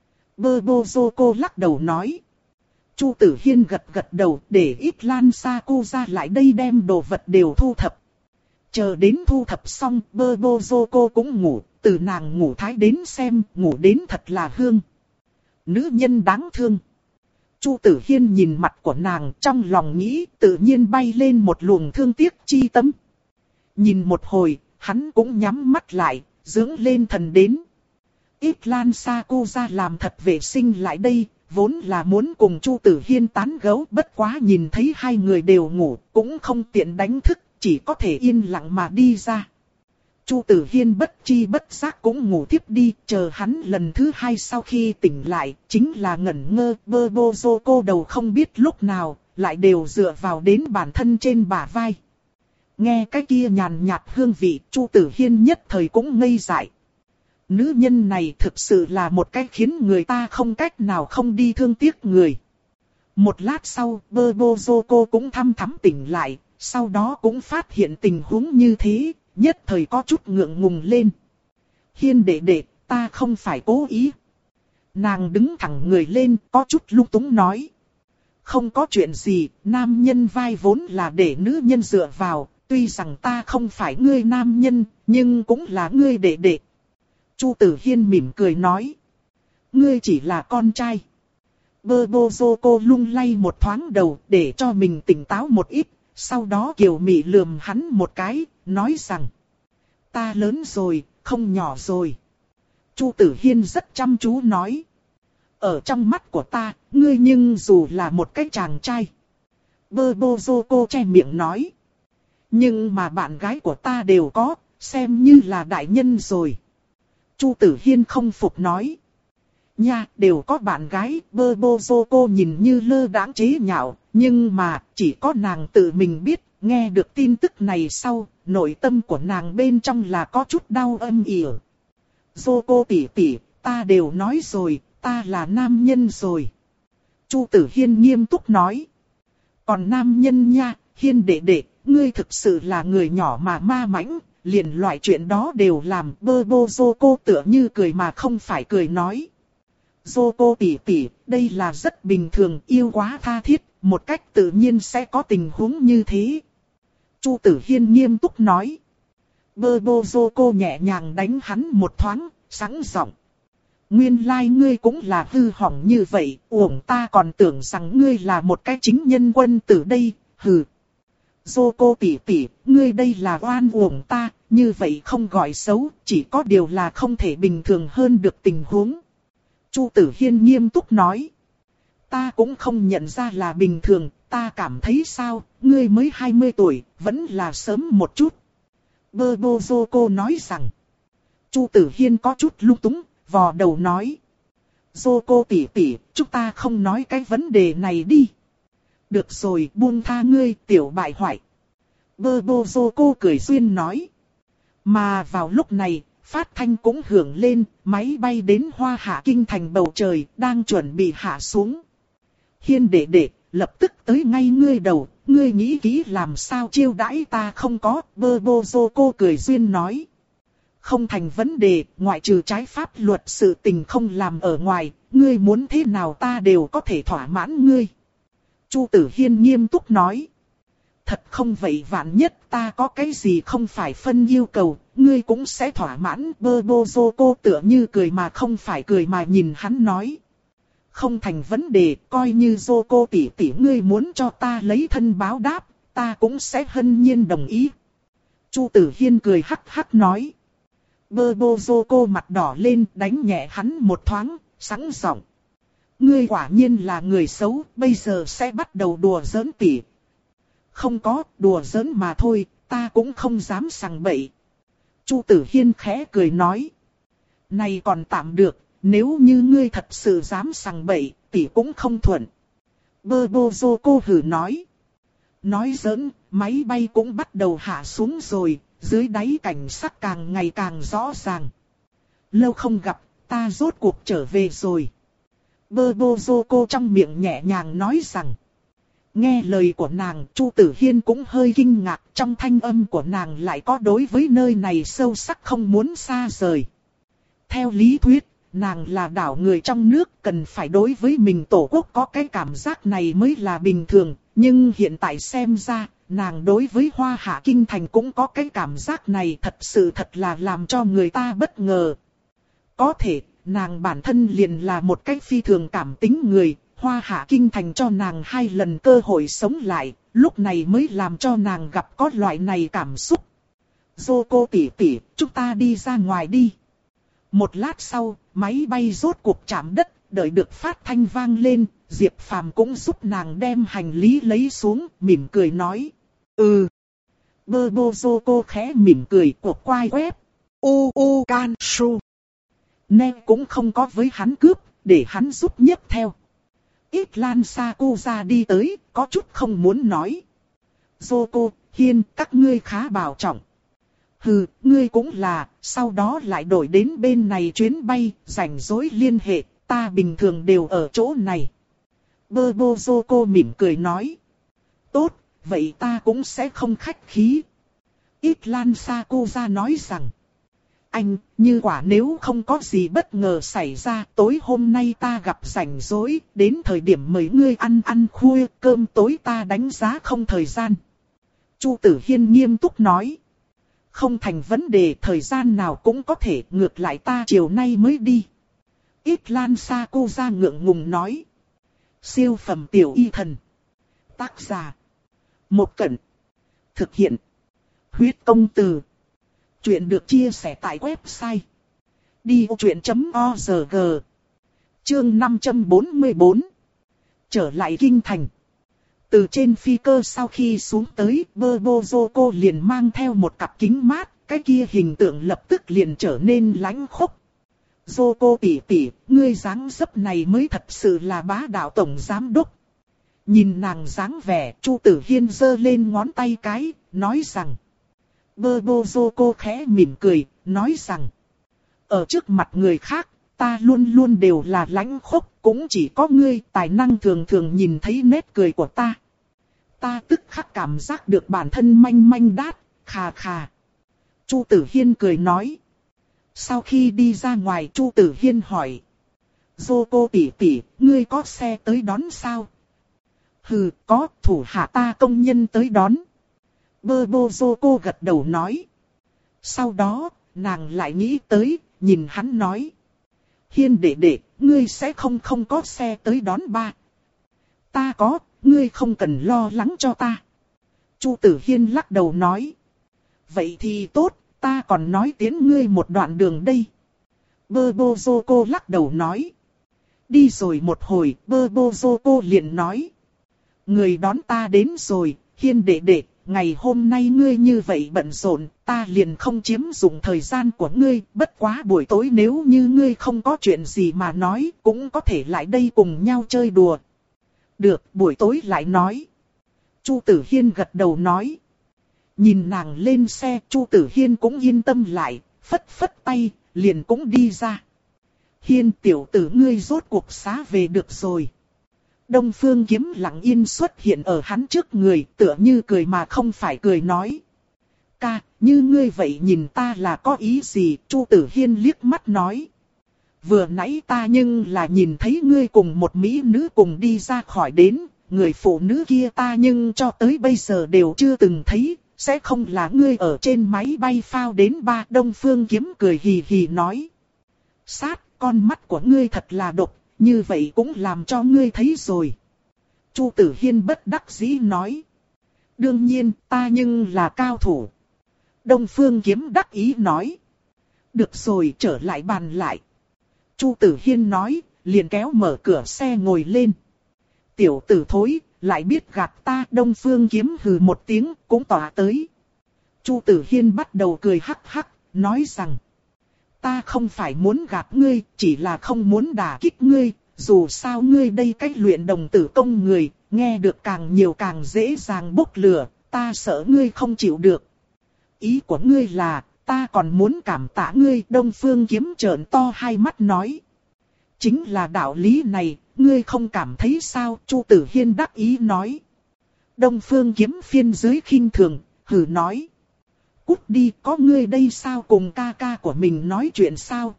Bobozoco lắc đầu nói. Chu Tử Hiên gật gật đầu, để ít Lan Saku ra lại đây đem đồ vật đều thu thập. Chờ đến thu thập xong, Bobozoco cũng ngủ, từ nàng ngủ thái đến xem, ngủ đến thật là hương. Nữ nhân đáng thương. Chu Tử Hiên nhìn mặt của nàng trong lòng nghĩ tự nhiên bay lên một luồng thương tiếc chi tâm. Nhìn một hồi, hắn cũng nhắm mắt lại, dưỡng lên thần đến. Ít Lan Saku ra làm thật vệ sinh lại đây, vốn là muốn cùng Chu Tử Hiên tán gẫu, bất quá nhìn thấy hai người đều ngủ, cũng không tiện đánh thức, chỉ có thể yên lặng mà đi ra. Chu Tử Hiên bất chi bất giác cũng ngủ thiếp đi, chờ hắn lần thứ hai sau khi tỉnh lại, chính là ngẩn ngơ, bơ bô rô cô đầu không biết lúc nào, lại đều dựa vào đến bản thân trên bả vai. Nghe cái kia nhàn nhạt hương vị, Chu Tử Hiên nhất thời cũng ngây dại. Nữ nhân này thực sự là một cái khiến người ta không cách nào không đi thương tiếc người. Một lát sau, bơ bô rô cô cũng thăm thắm tỉnh lại, sau đó cũng phát hiện tình huống như thế, nhất thời có chút ngượng ngùng lên. Hiên đệ đệ, ta không phải cố ý. Nàng đứng thẳng người lên, có chút lung túng nói. Không có chuyện gì, nam nhân vai vốn là để nữ nhân dựa vào, tuy rằng ta không phải ngươi nam nhân, nhưng cũng là ngươi đệ đệ. Chu Tử Hiên mỉm cười nói. Ngươi chỉ là con trai. Bơ bô rô cô lung lay một thoáng đầu để cho mình tỉnh táo một ít, sau đó kiều mị lườm hắn một cái, nói rằng. Ta lớn rồi, không nhỏ rồi. Chu Tử Hiên rất chăm chú nói. Ở trong mắt của ta, ngươi nhưng dù là một cái chàng trai. Bơ bô rô cô che miệng nói. Nhưng mà bạn gái của ta đều có, xem như là đại nhân rồi. Chu Tử Hiên không phục nói. Nha, đều có bạn gái, bơ bô rô cô nhìn như lơ đãng chế nhạo, nhưng mà chỉ có nàng tự mình biết, nghe được tin tức này sau, nội tâm của nàng bên trong là có chút đau âm ỉ. Rô cô tỷ tỷ, ta đều nói rồi, ta là nam nhân rồi. Chu Tử Hiên nghiêm túc nói. Còn nam nhân nha, Hiên đệ đệ, ngươi thực sự là người nhỏ mà ma mãnh, liền loại chuyện đó đều làm. Bơ bô rô cô tựa như cười mà không phải cười nói. Rô cô tỷ tỷ, đây là rất bình thường, yêu quá tha thiết, một cách tự nhiên sẽ có tình huống như thế. Chu Tử Hiên nghiêm túc nói. Bơ bô rô cô nhẹ nhàng đánh hắn một thoáng, sẵn giọng. Nguyên lai like ngươi cũng là hư hỏng như vậy, uổng ta còn tưởng rằng ngươi là một cái chính nhân quân tử đây, hừ. Rô cô tỷ tỷ, ngươi đây là oan uổng ta, như vậy không gọi xấu, chỉ có điều là không thể bình thường hơn được tình huống. Chu Tử Hiên nghiêm túc nói. Ta cũng không nhận ra là bình thường, ta cảm thấy sao, ngươi mới hai mươi tuổi, vẫn là sớm một chút. Bơ bô rô cô nói rằng. Chu Tử Hiên có chút lung túng, vò đầu nói. Rô cô tỷ tỷ, chúng ta không nói cái vấn đề này đi. Được rồi, buông tha ngươi, tiểu bại hoại. Bơ bô rô cô cười duyên nói. Mà vào lúc này, phát thanh cũng hưởng lên, máy bay đến Hoa Hạ Kinh thành bầu trời, đang chuẩn bị hạ xuống. Hiên đệ đệ, lập tức tới ngay ngươi đầu, ngươi nghĩ kỹ làm sao chiêu đãi ta không có, bơ bô rô cô cười duyên nói. Không thành vấn đề, ngoại trừ trái pháp luật sự tình không làm ở ngoài, ngươi muốn thế nào ta đều có thể thỏa mãn ngươi. Chu Tử Hiên nghiêm túc nói. Thật không vậy vạn nhất ta có cái gì không phải phân yêu cầu, ngươi cũng sẽ thỏa mãn. Bơ bô rô cô tựa như cười mà không phải cười mà nhìn hắn nói. Không thành vấn đề, coi như rô cô tỷ tỷ ngươi muốn cho ta lấy thân báo đáp, ta cũng sẽ hân nhiên đồng ý. Chu Tử Hiên cười hắc hắc nói. Bơ bô rô cô mặt đỏ lên đánh nhẹ hắn một thoáng, sẵn giọng. Ngươi quả nhiên là người xấu, bây giờ sẽ bắt đầu đùa giỡn tỷ. Không có, đùa giỡn mà thôi, ta cũng không dám sằng bậy. Chu Tử Hiên khẽ cười nói. Này còn tạm được, nếu như ngươi thật sự dám sằng bậy, tỷ cũng không thuận. Bơ bô rô cô hử nói. Nói giỡn, máy bay cũng bắt đầu hạ xuống rồi, dưới đáy cảnh sắc càng ngày càng rõ ràng. Lâu không gặp, ta rốt cuộc trở về rồi. Bơ bô rô cô trong miệng nhẹ nhàng nói rằng. Nghe lời của nàng, Chu Tử Hiên cũng hơi kinh ngạc, trong thanh âm của nàng lại có đối với nơi này sâu sắc không muốn xa rời. Theo lý thuyết, nàng là đảo người trong nước, cần phải đối với mình tổ quốc có cái cảm giác này mới là bình thường, nhưng hiện tại xem ra, nàng đối với Hoa Hạ Kinh thành cũng có cái cảm giác này, thật sự thật là làm cho người ta bất ngờ. Có thể, nàng bản thân liền là một cách phi thường cảm tính người. Hoa Hạ Kinh thành cho nàng hai lần cơ hội sống lại, lúc này mới làm cho nàng gặp có loại này cảm xúc. Dô cô tỷ tỷ, chúng ta đi ra ngoài đi. Một lát sau, máy bay rốt cuộc chạm đất, đợi được phát thanh vang lên, Diệp Phàm cũng giúp nàng đem hành lý lấy xuống, mỉm cười nói. Ừ. Bơ bô dô cô khẽ mỉm cười cuộc quai web. U u can su. Nè cũng không có với hắn cướp, để hắn giúp nhấc theo. Ít Lan Sakuza đi tới, có chút không muốn nói. Zoko, Hiên, các ngươi khá bảo trọng. Hừ, ngươi cũng là, sau đó lại đổi đến bên này chuyến bay, rảnh rỗi liên hệ, ta bình thường đều ở chỗ này. Bơ bô Zoko mỉm cười nói. Tốt, vậy ta cũng sẽ không khách khí. Ít Lan Sakuza nói rằng. Anh, như quả nếu không có gì bất ngờ xảy ra, tối hôm nay ta gặp rảnh rỗi, đến thời điểm mời ngươi ăn ăn khuya, cơm tối ta đánh giá không thời gian. Chu Tử Hiên nghiêm túc nói. Không thành vấn đề, thời gian nào cũng có thể, ngược lại ta chiều nay mới đi. Ít Lan Sakuza ngượng ngùng nói. Siêu phẩm tiểu y thần. Tác giả. Một Cẩn. Thực hiện. Huyết công từ. Chuyện được chia sẻ tại website đi ô chuyện chấm org. Chương năm trăm bốn mươi bốn. Trở lại kinh thành. Từ trên phi cơ sau khi xuống tới, Bơ Bô Zoko liền mang theo một cặp kính mát, cái kia hình tượng lập tức liền trở nên lãnh khốc. Zoko tỷ tỷ, ngươi dáng dấp này mới thật sự là bá đạo tổng giám đốc. Nhìn nàng dáng vẻ, Chu Tử Hiên giơ lên ngón tay cái, nói rằng. Bơ Bô Zoko khẽ mỉm cười, nói rằng. Ở trước mặt người khác, ta luôn luôn đều là lãnh khốc, cũng chỉ có ngươi tài năng thường thường nhìn thấy nét cười của ta. Ta tức khắc cảm giác được bản thân manh manh đát, khà khà. Chu Tử Hiên cười nói. Sau khi đi ra ngoài, Chu Tử Hiên hỏi. Zoko tỷ tỷ, ngươi có xe tới đón sao? Hừ, có, thủ hạ ta công nhân tới đón. Bơ Bô Zoko gật đầu nói. Sau đó, nàng lại nghĩ tới, nhìn hắn nói. Hiên đệ đệ, ngươi sẽ không không có xe tới đón ba. Ta có, ngươi không cần lo lắng cho ta. Chu Tử Hiên lắc đầu nói. Vậy thì tốt, ta còn nói tiến ngươi một đoạn đường đây. Bơ Bô Zoko lắc đầu nói. Đi rồi một hồi, Bơ Bô Zoko liền nói. Người đón ta đến rồi, Hiên đệ đệ. Ngày hôm nay ngươi như vậy bận rộn, ta liền không chiếm dụng thời gian của ngươi, bất quá buổi tối nếu như ngươi không có chuyện gì mà nói, cũng có thể lại đây cùng nhau chơi đùa. Được, buổi tối lại nói. Chu Tử Hiên gật đầu nói. Nhìn nàng lên xe, Chu Tử Hiên cũng yên tâm lại, phất phất tay, liền cũng đi ra. Hiên tiểu tử ngươi rốt cuộc xá về được rồi. Đông Phương Kiếm lặng yên xuất hiện ở hắn trước người, tựa như cười mà không phải cười nói. Ca, như ngươi vậy nhìn ta là có ý gì? Chu Tử Hiên liếc mắt nói. Vừa nãy ta nhưng là nhìn thấy ngươi cùng một mỹ nữ cùng đi ra khỏi đến, người phụ nữ kia ta nhưng cho tới bây giờ đều chưa từng thấy, sẽ không là ngươi ở trên máy bay phao đến ba. Đông Phương Kiếm cười hì hì nói. Sát, con mắt của ngươi thật là độc. Như vậy cũng làm cho ngươi thấy rồi. Chu Tử Hiên bất đắc dĩ nói. Đương nhiên ta nhưng là cao thủ. Đông Phương Kiếm đắc ý nói. Được rồi, trở lại bàn lại. Chu Tử Hiên nói, liền kéo mở cửa xe ngồi lên. Tiểu tử thối, lại biết gạt ta. Đông Phương Kiếm hừ một tiếng, cũng tỏa tới. Chu Tử Hiên bắt đầu cười hắc hắc, nói rằng. Ta không phải muốn gạt ngươi, chỉ là không muốn đả kích ngươi, dù sao ngươi đây cách luyện đồng tử công người, nghe được càng nhiều càng dễ dàng bốc lửa, ta sợ ngươi không chịu được. Ý của ngươi là, ta còn muốn cảm tạ ngươi. Đông Phương Kiếm trợn to hai mắt nói. Chính là đạo lý này, ngươi không cảm thấy sao? Chu Tử Hiên đắc ý nói. Đông Phương Kiếm phiên dưới khinh thường, hừ nói. Cút đi, có ngươi đây sao cùng ca ca của mình nói chuyện sao?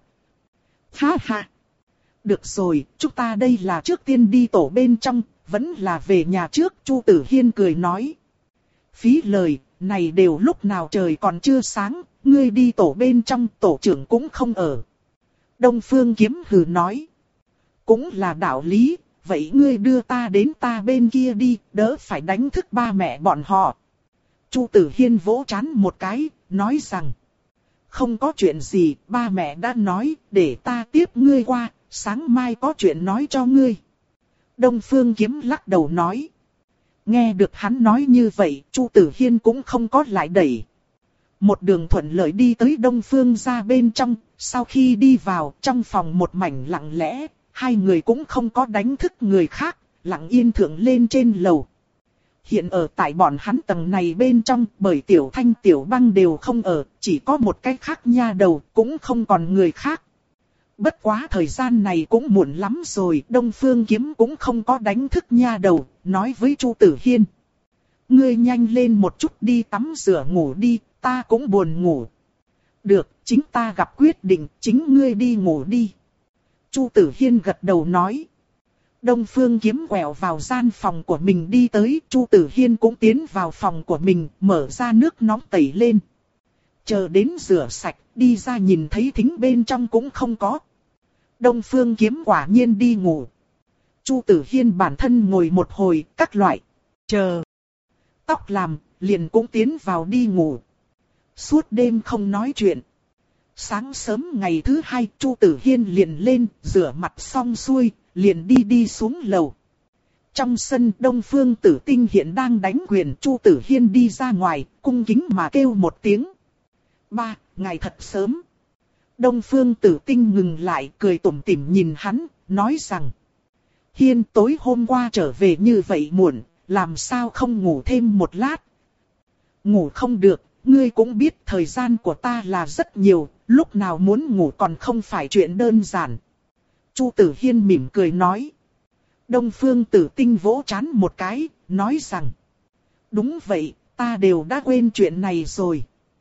Ha ha! Được rồi, chúng ta đây là trước tiên đi tổ bên trong, vẫn là về nhà trước. Chu Tử Hiên cười nói. Phí lời, này đều lúc nào trời còn chưa sáng, ngươi đi tổ bên trong, tổ trưởng cũng không ở. Đông Phương Kiếm hừ nói. Cũng là đạo lý, vậy ngươi đưa ta đến ta bên kia đi, đỡ phải đánh thức ba mẹ bọn họ. Chu Tử Hiên vỗ trán một cái, nói rằng. Không có chuyện gì, ba mẹ đã nói, để ta tiếp ngươi qua, sáng mai có chuyện nói cho ngươi. Đông Phương Kiếm lắc đầu nói. Nghe được hắn nói như vậy, Chu Tử Hiên cũng không có lại đẩy. Một đường thuận lợi đi tới Đông Phương gia bên trong, sau khi đi vào trong phòng một mảnh lặng lẽ, hai người cũng không có đánh thức người khác, lặng yên thượng lên trên lầu. Hiện ở tại bọn hắn tầng này bên trong, bởi Tiểu Thanh Tiểu Băng đều không ở, chỉ có một cái khác nha đầu, cũng không còn người khác. Bất quá thời gian này cũng muộn lắm rồi, Đông Phương Kiếm cũng không có đánh thức nha đầu, nói với Chu Tử Hiên. Ngươi nhanh lên một chút đi tắm rửa ngủ đi, ta cũng buồn ngủ. Được, chính ta gặp quyết định, chính ngươi đi ngủ đi. Chu Tử Hiên gật đầu nói. Đông Phương Kiếm quẹo vào gian phòng của mình đi tới, Chu Tử Hiên cũng tiến vào phòng của mình, mở ra nước nóng tẩy lên. Chờ đến rửa sạch, đi ra nhìn thấy thính bên trong cũng không có. Đông Phương Kiếm quả nhiên đi ngủ. Chu Tử Hiên bản thân ngồi một hồi, các loại, chờ. Tóc làm, liền cũng tiến vào đi ngủ. Suốt đêm không nói chuyện. Sáng sớm ngày thứ hai, Chu Tử Hiên liền lên, rửa mặt xong xuôi, liền đi đi xuống lầu. Trong sân Đông Phương Tử Tinh hiện đang đánh quyền, Chu Tử Hiên đi ra ngoài, cung kính mà kêu một tiếng. Ba, ngày thật sớm. Đông Phương Tử Tinh ngừng lại, cười tủm tỉm nhìn hắn, nói rằng. Hiên tối hôm qua trở về như vậy muộn, làm sao không ngủ thêm một lát. Ngủ không được, ngươi cũng biết thời gian của ta là rất nhiều, lúc nào muốn ngủ còn không phải chuyện đơn giản. Chu Tử Hiên mỉm cười nói. Đông Phương Tử Tinh vỗ trán một cái, nói rằng. Đúng vậy, ta đều đã quên chuyện này rồi.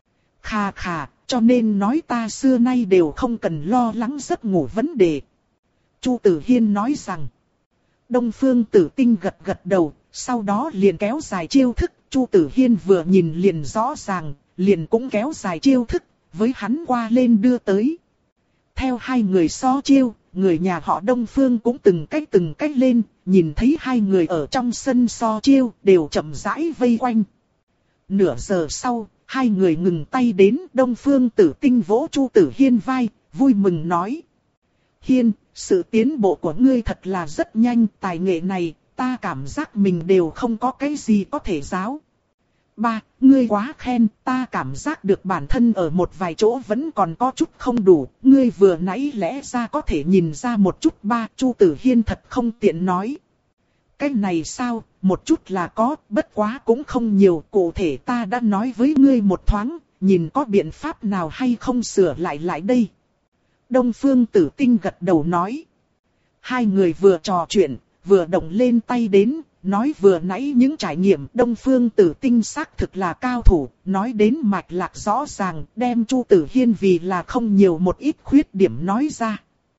Khà khà, cho nên nói ta xưa nay đều không cần lo lắng giấc ngủ vấn đề. Chu Tử Hiên nói rằng. Đông Phương Tử Tinh gật gật đầu, sau đó liền kéo dài chiêu thức. Chu Tử Hiên vừa nhìn liền rõ ràng, liền cũng kéo dài chiêu thức, với hắn qua lên đưa tới. Theo hai người so chiêu, người nhà họ Đông Phương cũng từng cách từng cách lên, nhìn thấy hai người ở trong sân so chiêu, đều chậm rãi vây quanh. Nửa giờ sau, hai người ngừng tay đến, Đông Phương Tử Tinh vỗ Chu Tử Hiên vai, vui mừng nói. Hiên, sự tiến bộ của ngươi thật là rất nhanh, tài nghệ này, ta cảm giác mình đều không có cái gì có thể giáo. Ba, ngươi quá khen, ta cảm giác được bản thân ở một vài chỗ vẫn còn có chút không đủ, ngươi vừa nãy lẽ ra có thể nhìn ra một chút. Ba, Chu Tử Hiên thật không tiện nói. Cái này sao, một chút là có, bất quá cũng không nhiều, cụ thể ta đã nói với ngươi một thoáng, nhìn có biện pháp nào hay không sửa lại lại đây. Đông Phương Tử Tinh gật đầu nói. Hai người vừa trò chuyện, vừa động lên tay đến, nói vừa nãy những trải nghiệm. Đông Phương Tử Tinh xác thực là cao thủ, nói đến mạch lạc rõ ràng, đem Chu Tử Hiên vì là không nhiều một ít khuyết điểm nói ra.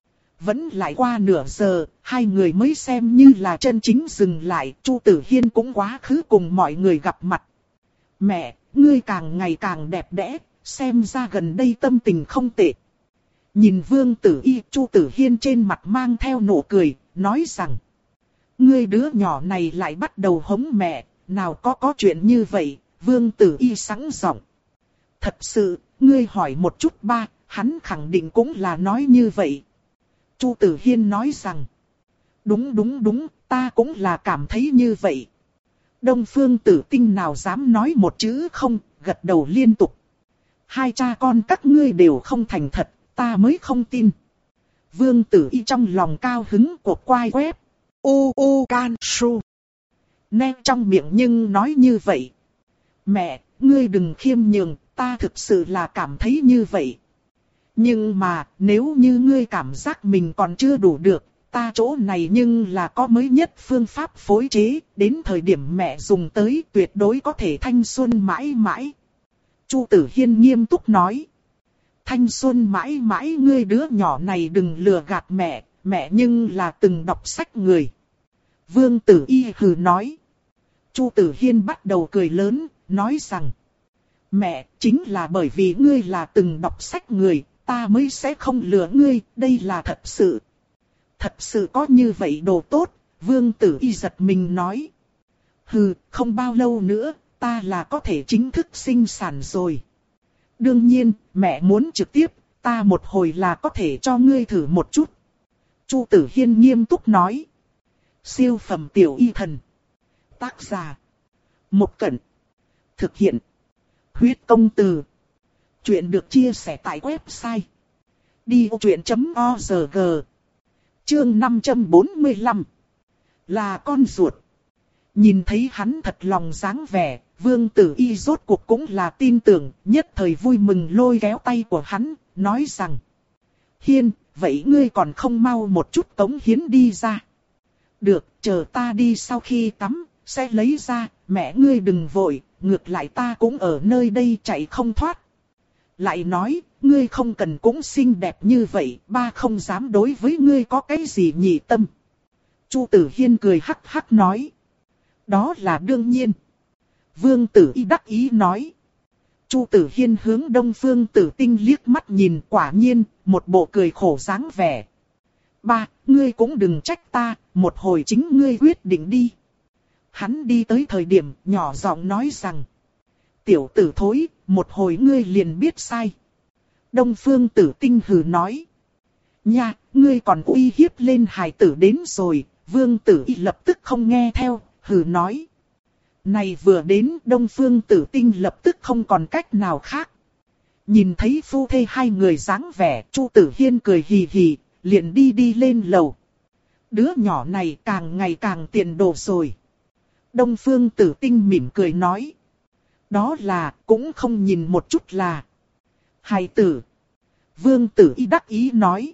Vẫn lại qua nửa giờ, hai người mới xem như là chân chính dừng lại, Chu Tử Hiên cũng quá khứ cùng mọi người gặp mặt. Mẹ, ngươi càng ngày càng đẹp đẽ, xem ra gần đây tâm tình không tệ. Nhìn Vương Tử Y, Chu Tử Hiên trên mặt mang theo nụ cười, nói rằng. Ngươi đứa nhỏ này lại bắt đầu hống mẹ, nào có có chuyện như vậy. Vương Tử Y sẵn giọng. Thật sự, ngươi hỏi một chút ba, hắn khẳng định cũng là nói như vậy. Chu Tử Hiên nói rằng. Đúng đúng đúng, ta cũng là cảm thấy như vậy. Đông Phương Tử Tinh nào dám nói một chữ không, gật đầu liên tục. Hai cha con các ngươi đều không thành thật, ta mới không tin. Vương Tử Y trong lòng cao hứng cuộc quay quét. U U Can Su. Nè trong miệng nhưng nói như vậy. Mẹ, ngươi đừng khiêm nhường, ta thực sự là cảm thấy như vậy. Nhưng mà, nếu như ngươi cảm giác mình còn chưa đủ được, ta chỗ này nhưng là có mới nhất phương pháp phối chế, đến thời điểm mẹ dùng tới tuyệt đối có thể thanh xuân mãi mãi. Chu Tử Hiên nghiêm túc nói. Thanh xuân mãi mãi, ngươi đứa nhỏ này đừng lừa gạt mẹ, mẹ nhưng là từng đọc sách người. Vương Tử Y hừ nói. Chu Tử Hiên bắt đầu cười lớn, nói rằng. Mẹ, chính là bởi vì ngươi là từng đọc sách người, ta mới sẽ không lừa ngươi, đây là thật sự. Thật sự có như vậy đồ tốt, Vương Tử Y giật mình nói. Hừ, không bao lâu nữa, ta là có thể chính thức sinh sản rồi. Đương nhiên, mẹ muốn trực tiếp, ta một hồi là có thể cho ngươi thử một chút. Chu Tử Hiên nghiêm túc nói. Siêu phẩm tiểu y thần. Tác giả. Một Cẩn. Thực hiện. Huyết công từ. Chuyện được chia sẻ tại website. đi ô chuyện chấm org. Chương năm trăm bốn mươi lăm. Là con ruột. Nhìn thấy hắn thật lòng dáng vẻ, Vương Tử Y rốt cuộc cũng là tin tưởng, nhất thời vui mừng lôi kéo tay của hắn, nói rằng: Hiên, vậy ngươi còn không mau một chút cống hiến đi ra. Được, chờ ta đi sau khi tắm, sẽ lấy ra, mẹ ngươi đừng vội, ngược lại ta cũng ở nơi đây chạy không thoát. Lại nói, ngươi không cần cũng xinh đẹp như vậy, ba không dám đối với ngươi có cái gì nhị tâm. Chu Tử Hiên cười hắc hắc nói. Đó là đương nhiên. Vương Tử Y đắc ý nói. Chu Tử Hiên hướng Đông Phương Tử Tinh liếc mắt nhìn, quả nhiên, một bộ cười khổ dáng vẻ. Ba, ngươi cũng đừng trách ta, một hồi chính ngươi quyết định đi. Hắn đi tới thời điểm, nhỏ giọng nói rằng. Tiểu tử thối, một hồi ngươi liền biết sai. Đông Phương Tử Tinh hừ nói. Nha, ngươi còn uy hiếp lên hài tử đến rồi. Vương Tử Y lập tức không nghe theo, hừ nói. Này vừa đến, Đông Phương Tử Tinh lập tức không còn cách nào khác. Nhìn thấy phu thê hai người dáng vẻ, Chu Tử Hiên cười hì hì, liền đi đi lên lầu. Đứa nhỏ này càng ngày càng tiền đồ rồi. Đông Phương Tử Tinh mỉm cười nói. Đó là, cũng không nhìn một chút là. Hài tử. Vương Tử Y đắc ý nói.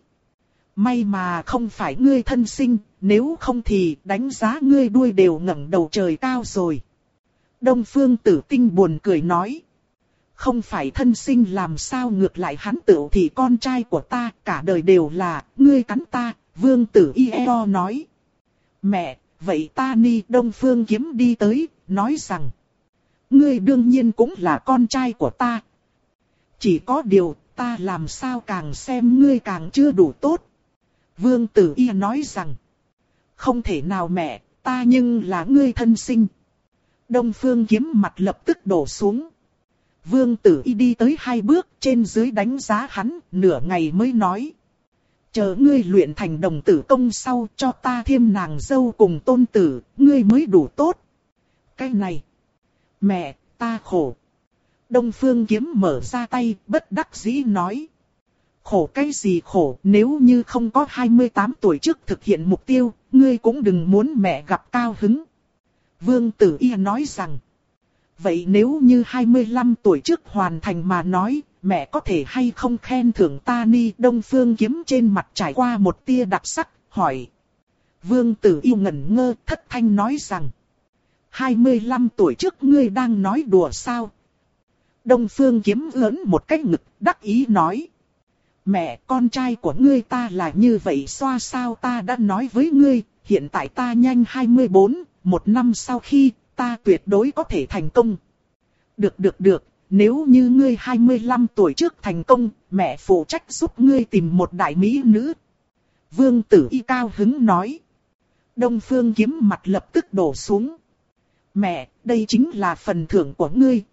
May mà không phải ngươi thân sinh, nếu không thì đánh giá ngươi đuôi đều ngẩng đầu trời cao rồi. Đông Phương Tử Tinh buồn cười nói. Không phải thân sinh làm sao ngược lại hắn tự thì con trai của ta cả đời đều là, ngươi cắn ta, Vương Tử Y eo nói. Mẹ, vậy ta ni Đông Phương Kiếm đi tới, nói rằng. Ngươi đương nhiên cũng là con trai của ta. Chỉ có điều, ta làm sao càng xem ngươi càng chưa đủ tốt. Vương Tử Y nói rằng. Không thể nào mẹ, ta nhưng là ngươi thân sinh. Đông Phương Kiếm mặt lập tức đổ xuống. Vương Tử Y đi tới hai bước, trên dưới đánh giá hắn, nửa ngày mới nói. Chờ ngươi luyện thành đồng tử công sau, cho ta thêm nàng dâu cùng tôn tử, ngươi mới đủ tốt. Cái này. Mẹ, ta khổ. Đông Phương Kiếm mở ra tay, bất đắc dĩ nói. Khổ cái gì khổ, nếu như không có hai mươi tám tuổi trước thực hiện mục tiêu, ngươi cũng đừng muốn mẹ gặp cao hứng. Vương Tử Y nói rằng. Vậy nếu như hai mươi lăm tuổi trước hoàn thành mà nói, mẹ có thể hay không khen thưởng ta ni? Đông Phương Kiếm trên mặt trải qua một tia đặc sắc, hỏi. Vương Tử Y ngẩn ngơ, thất thanh nói rằng. hai mươi lăm tuổi trước ngươi đang nói đùa sao? Đông Phương Kiếm ớn một cái ngực, đắc ý nói. Mẹ, con trai của ngươi ta là như vậy xoa sao ta đã nói với ngươi, hiện tại ta nhanh hai mươi bốn, một năm sau khi, ta tuyệt đối có thể thành công. Được được được, nếu như ngươi hai mươi lăm tuổi trước thành công, mẹ phụ trách giúp ngươi tìm một đại mỹ nữ. Vương Tử Y cao hứng nói. Đông Phương Kiếm mặt lập tức đổ xuống. Mẹ, đây chính là phần thưởng của ngươi.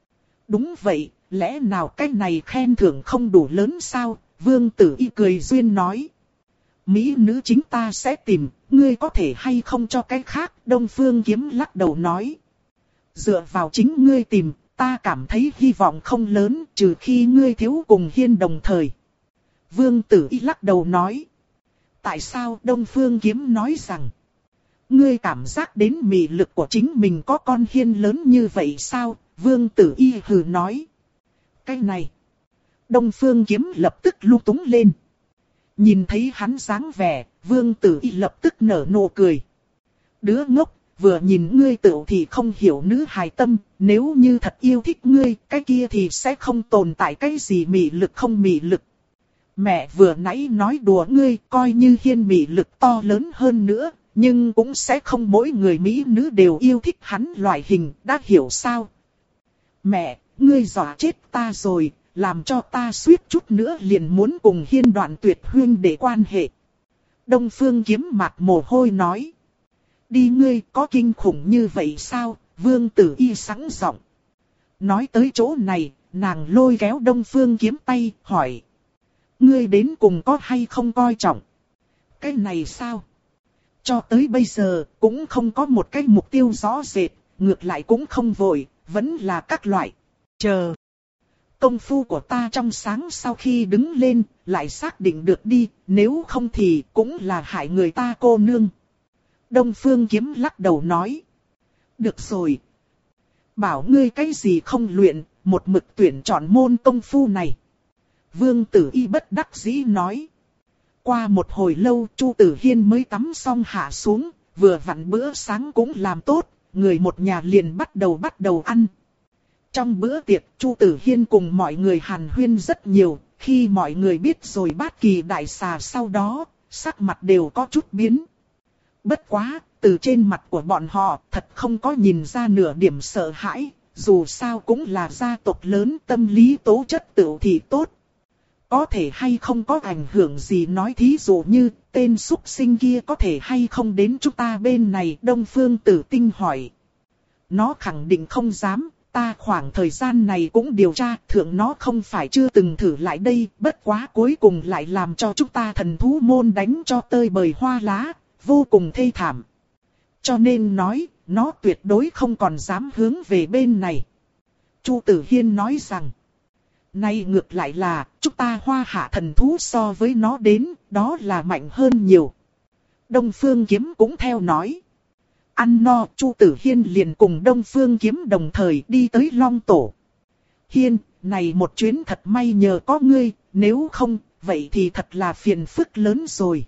Đúng vậy, lẽ nào cái này khen thưởng không đủ lớn sao? Vương Tử Y cười duyên nói. Mỹ nữ chính ta sẽ tìm, ngươi có thể hay không cho cái khác? Đông Phương Kiếm lắc đầu nói. Dựa vào chính ngươi tìm, ta cảm thấy hy vọng không lớn, trừ khi ngươi thiếu cùng Hiên đồng thời. Vương Tử Y lắc đầu nói. Tại sao? Đông Phương Kiếm nói rằng. Ngươi cảm giác đến mị lực của chính mình có con Hiên lớn như vậy sao? Vương Tử Y hừ nói. Cái này. Đông Phương Kiếm lập tức lung túng lên. Nhìn thấy hắn dáng vẻ, Vương Tử Y lập tức nở nụ cười. Đứa ngốc, vừa nhìn ngươi tự thì không hiểu nữ hài tâm, nếu như thật yêu thích ngươi, cái kia thì sẽ không tồn tại cái gì mị lực không mị lực. Mẹ vừa nãy nói đùa ngươi, coi như Hiên mị lực to lớn hơn nữa, nhưng cũng sẽ không mỗi người mỹ nữ đều yêu thích hắn loại hình, đã hiểu sao? Mẹ, ngươi dọa chết ta rồi, làm cho ta suýt chút nữa liền muốn cùng Hiên đoạn tuyệt huyên để quan hệ. Đông Phương Kiếm mặt mồ hôi nói. Đi ngươi có kinh khủng như vậy sao? Vương Tử Y sẵn giọng. Nói tới chỗ này, nàng lôi kéo Đông Phương Kiếm tay, hỏi. Ngươi đến cùng có hay không coi trọng? Cái này sao? Cho tới bây giờ, cũng không có một cái mục tiêu rõ rệt, ngược lại cũng không vội, vẫn là các loại. Chờ. Công phu của ta trong sáng sau khi đứng lên, lại xác định được đi, nếu không thì cũng là hại người ta cô nương. Đông Phương Kiếm lắc đầu nói. Được rồi. Bảo ngươi cái gì không luyện, một mực tuyển chọn môn công phu này. Vương Tử Y bất đắc dĩ nói. Qua một hồi lâu Chu Tử Hiên mới tắm xong hạ xuống, vừa vặn bữa sáng cũng làm tốt, người một nhà liền bắt đầu bắt đầu ăn. Trong bữa tiệc Chu Tử Hiên cùng mọi người hàn huyên rất nhiều, khi mọi người biết rồi Bát Kỳ đại xà sau đó, sắc mặt đều có chút biến. Bất quá, từ trên mặt của bọn họ thật không có nhìn ra nửa điểm sợ hãi, dù sao cũng là gia tộc lớn tâm lý tố chất tựu thì tốt. Có thể hay không có ảnh hưởng gì nói thí dụ như tên súc sinh kia có thể hay không đến chúng ta bên này. Đông Phương Tử Tinh hỏi. Nó khẳng định không dám, ta khoảng thời gian này cũng điều tra thượng nó không phải chưa từng thử lại đây, bất quá cuối cùng lại làm cho chúng ta thần thú môn đánh cho tơi bời hoa lá, vô cùng thê thảm. Cho nên nói, nó tuyệt đối không còn dám hướng về bên này. Chu Tử Hiên nói rằng. Nay ngược lại là, chúng ta Hoa Hạ thần thú so với nó đến, đó là mạnh hơn nhiều. Đông Phương Kiếm cũng theo nói. Ăn no, Chu Tử Hiên liền cùng Đông Phương Kiếm đồng thời đi tới Long Tổ. Hiên, này một chuyến thật may nhờ có ngươi, nếu không, vậy thì thật là phiền phức lớn rồi.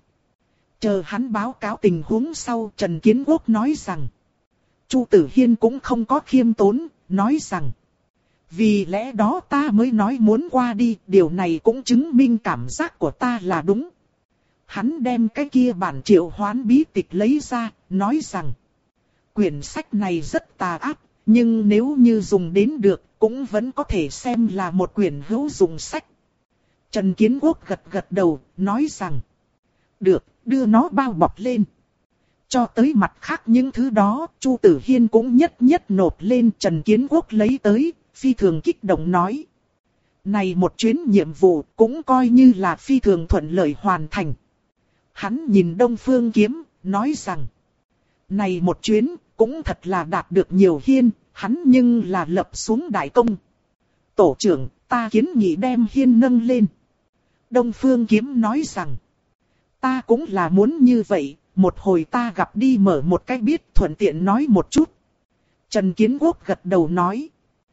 Chờ hắn báo cáo tình huống sau, Trần Kiến Quốc nói rằng. Chu Tử Hiên cũng không có khiêm tốn, nói rằng. Vì lẽ đó ta mới nói muốn qua đi, điều này cũng chứng minh cảm giác của ta là đúng. Hắn đem cái kia bản triệu hoán bí tịch lấy ra, nói rằng. Quyển sách này rất tà ác, nhưng nếu như dùng đến được, cũng vẫn có thể xem là một quyển hữu dụng sách. Trần Kiến Quốc gật gật đầu, nói rằng. Được, đưa nó bao bọc lên. Cho tới mặt khác những thứ đó, Chu Tử Hiên cũng nhất nhất nộp lên. Trần Kiến Quốc lấy tới, phi thường kích động nói. Này một chuyến nhiệm vụ cũng coi như là phi thường thuận lợi hoàn thành. Hắn nhìn Đông Phương Kiếm, nói rằng. Này một chuyến cũng thật là đạt được nhiều Hiên, hắn nhưng là lập xuống đại công. Tổ trưởng, ta kiến nghị đem Hiên nâng lên. Đông Phương Kiếm nói rằng. Ta cũng là muốn như vậy, một hồi ta gặp đi mở một cái biết thuận tiện nói một chút. Trần Kiến Quốc gật đầu nói.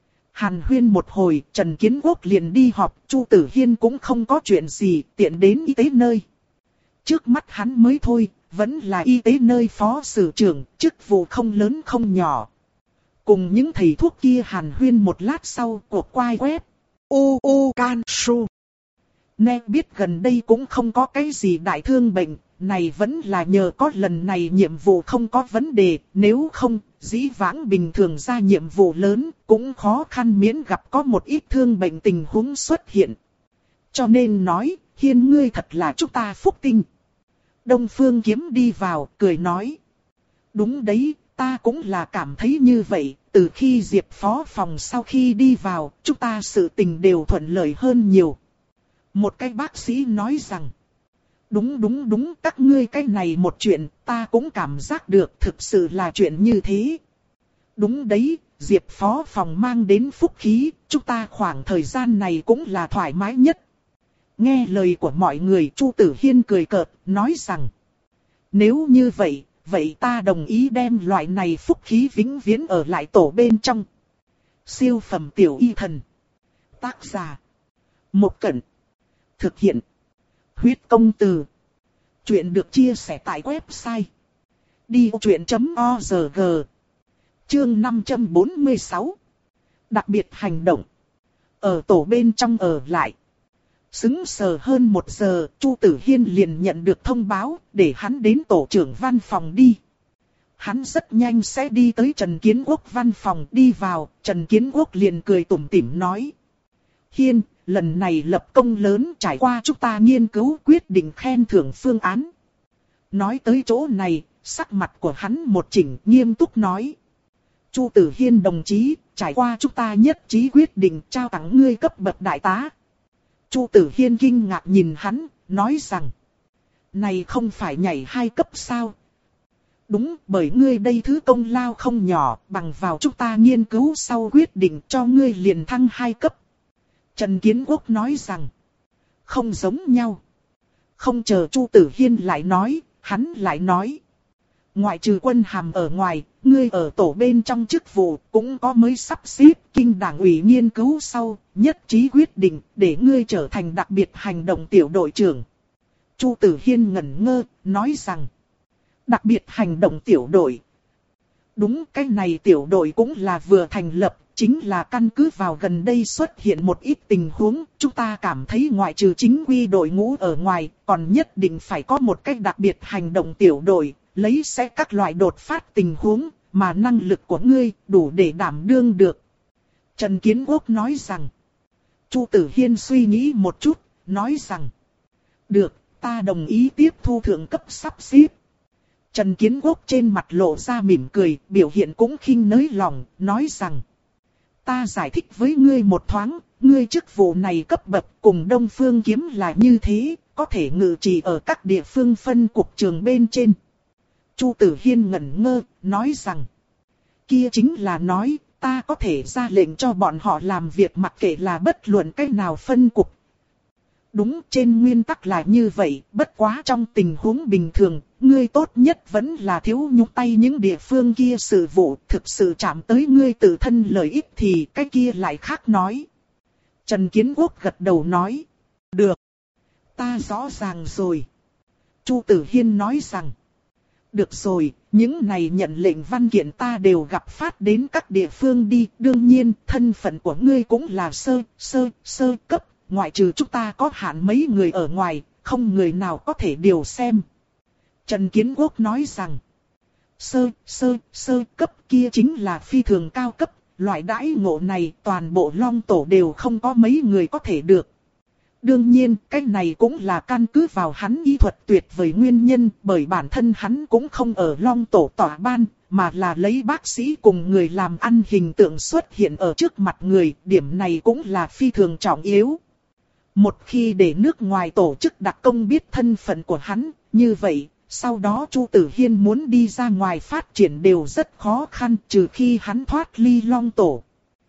Hàn huyên một hồi, Trần Kiến Quốc liền đi họp, Chu Tử Hiên cũng không có chuyện gì, tiện đến y tế nơi. Trước mắt hắn mới thôi, vẫn là y tế nơi phó sử trưởng, chức vụ không lớn không nhỏ. Cùng những thầy thuốc kia hàn huyên một lát sau, cuộc quay web. U U Can Su. Nghe biết gần đây cũng không có cái gì đại thương bệnh, này vẫn là nhờ có lần này nhiệm vụ không có vấn đề, nếu không, dĩ vãng bình thường ra nhiệm vụ lớn, cũng khó khăn miễn gặp có một ít thương bệnh tình huống xuất hiện. Cho nên nói, Hiên ngươi thật là chúng ta phúc tinh. Đông Phương Kiếm đi vào, cười nói. Đúng đấy, ta cũng là cảm thấy như vậy, từ khi Diệp phó phòng sau khi đi vào, chúng ta sự tình đều thuận lợi hơn nhiều. Một cái bác sĩ nói rằng. Đúng đúng đúng, các ngươi cái này một chuyện, ta cũng cảm giác được thực sự là chuyện như thế. Đúng đấy, Diệp phó phòng mang đến phúc khí, chúng ta khoảng thời gian này cũng là thoải mái nhất. Nghe lời của mọi người, Chu Tử Hiên cười cợt, nói rằng. Nếu như vậy, vậy ta đồng ý đem loại này phúc khí vĩnh viễn ở lại tổ bên trong. Siêu phẩm tiểu y thần. Tác giả. Một Cẩn. Thực hiện. Huyết công từ. Chuyện được chia sẻ tại website. đi ô chuyện chấm org. Chương năm trăm bốn mươi sáu. Đặc biệt hành động. Ở tổ bên trong ở lại. Xứng sờ hơn một giờ, Chu Tử Hiên liền nhận được thông báo, để hắn đến tổ trưởng văn phòng đi. Hắn rất nhanh sẽ đi tới Trần Kiến Quốc văn phòng, đi vào, Trần Kiến Quốc liền cười tủm tỉm nói. Hiên, lần này lập công lớn trải qua chúng ta nghiên cứu quyết định khen thưởng phương án. Nói tới chỗ này, sắc mặt của hắn một chỉnh nghiêm túc nói. Chu Tử Hiên đồng chí, trải qua chúng ta nhất trí quyết định trao tặng ngươi cấp bậc đại tá. Chu Tử Hiên kinh ngạc nhìn hắn, nói rằng. Này không phải nhảy hai cấp sao? Đúng, bởi ngươi đây thứ công lao không nhỏ, bằng vào chúng ta nghiên cứu sau quyết định cho ngươi liền thăng hai cấp. Trần Kiến Quốc nói rằng, không giống nhau. Không chờ Chu Tử Hiên lại nói, hắn lại nói. Ngoại trừ quân hàm ở ngoài, ngươi ở tổ bên trong chức vụ cũng có mới sắp xếp kinh đảng ủy nghiên cứu sau, nhất trí quyết định để ngươi trở thành đặc biệt hành động tiểu đội trưởng. Chu Tử Hiên ngẩn ngơ, nói rằng, đặc biệt hành động tiểu đội. Đúng, cái này tiểu đội cũng là vừa thành lập, chính là căn cứ vào gần đây xuất hiện một ít tình huống, chúng ta cảm thấy ngoại trừ chính quy đội ngũ ở ngoài, còn nhất định phải có một cách đặc biệt hành động tiểu đội, lấy sẽ các loại đột phát tình huống, mà năng lực của ngươi đủ để đảm đương được. Trần Kiến Quốc nói rằng, Chu Tử Hiên suy nghĩ một chút, nói rằng, được, ta đồng ý tiếp thu thượng cấp sắp xếp. Trần Kiến Quốc trên mặt lộ ra mỉm cười, biểu hiện cũng khinh nới lòng, nói rằng, ta giải thích với ngươi một thoáng, ngươi chức vụ này cấp bậc cùng Đông Phương Kiếm là như thế, có thể ngự trị ở các địa phương phân cục trường bên trên. Chu Tử Hiên ngẩn ngơ, nói rằng, kia chính là nói, ta có thể ra lệnh cho bọn họ làm việc mặc kệ là bất luận cách nào phân cục. Đúng, trên nguyên tắc là như vậy, bất quá trong tình huống bình thường, ngươi tốt nhất vẫn là thiếu nhúng tay những địa phương kia sự vụ, thực sự chạm tới ngươi tự thân lợi ích thì cái kia lại khác nói. Trần Kiến Quốc gật đầu nói, được, ta rõ ràng rồi. Chu Tử Hiên nói rằng, được rồi, những này nhận lệnh văn kiện ta đều gặp phát đến các địa phương đi, đương nhiên thân phận của ngươi cũng là sơ, sơ, sơ cấp. Ngoại trừ chúng ta có hạn mấy người ở ngoài, không người nào có thể điều xem. Trần Kiến Quốc nói rằng, sơ, sơ, sơ cấp kia chính là phi thường cao cấp, loại đãi ngộ này toàn bộ Long Tổ đều không có mấy người có thể được. Đương nhiên, cái này cũng là căn cứ vào hắn y thuật tuyệt vời nguyên nhân, bởi bản thân hắn cũng không ở Long Tổ tọa ban, mà là lấy bác sĩ cùng người làm ăn hình tượng xuất hiện ở trước mặt người, điểm này cũng là phi thường trọng yếu. Một khi để nước ngoài tổ chức đặc công biết thân phận của hắn, như vậy, sau đó Chu Tử Hiên muốn đi ra ngoài phát triển đều rất khó khăn trừ khi hắn thoát ly Long Tổ.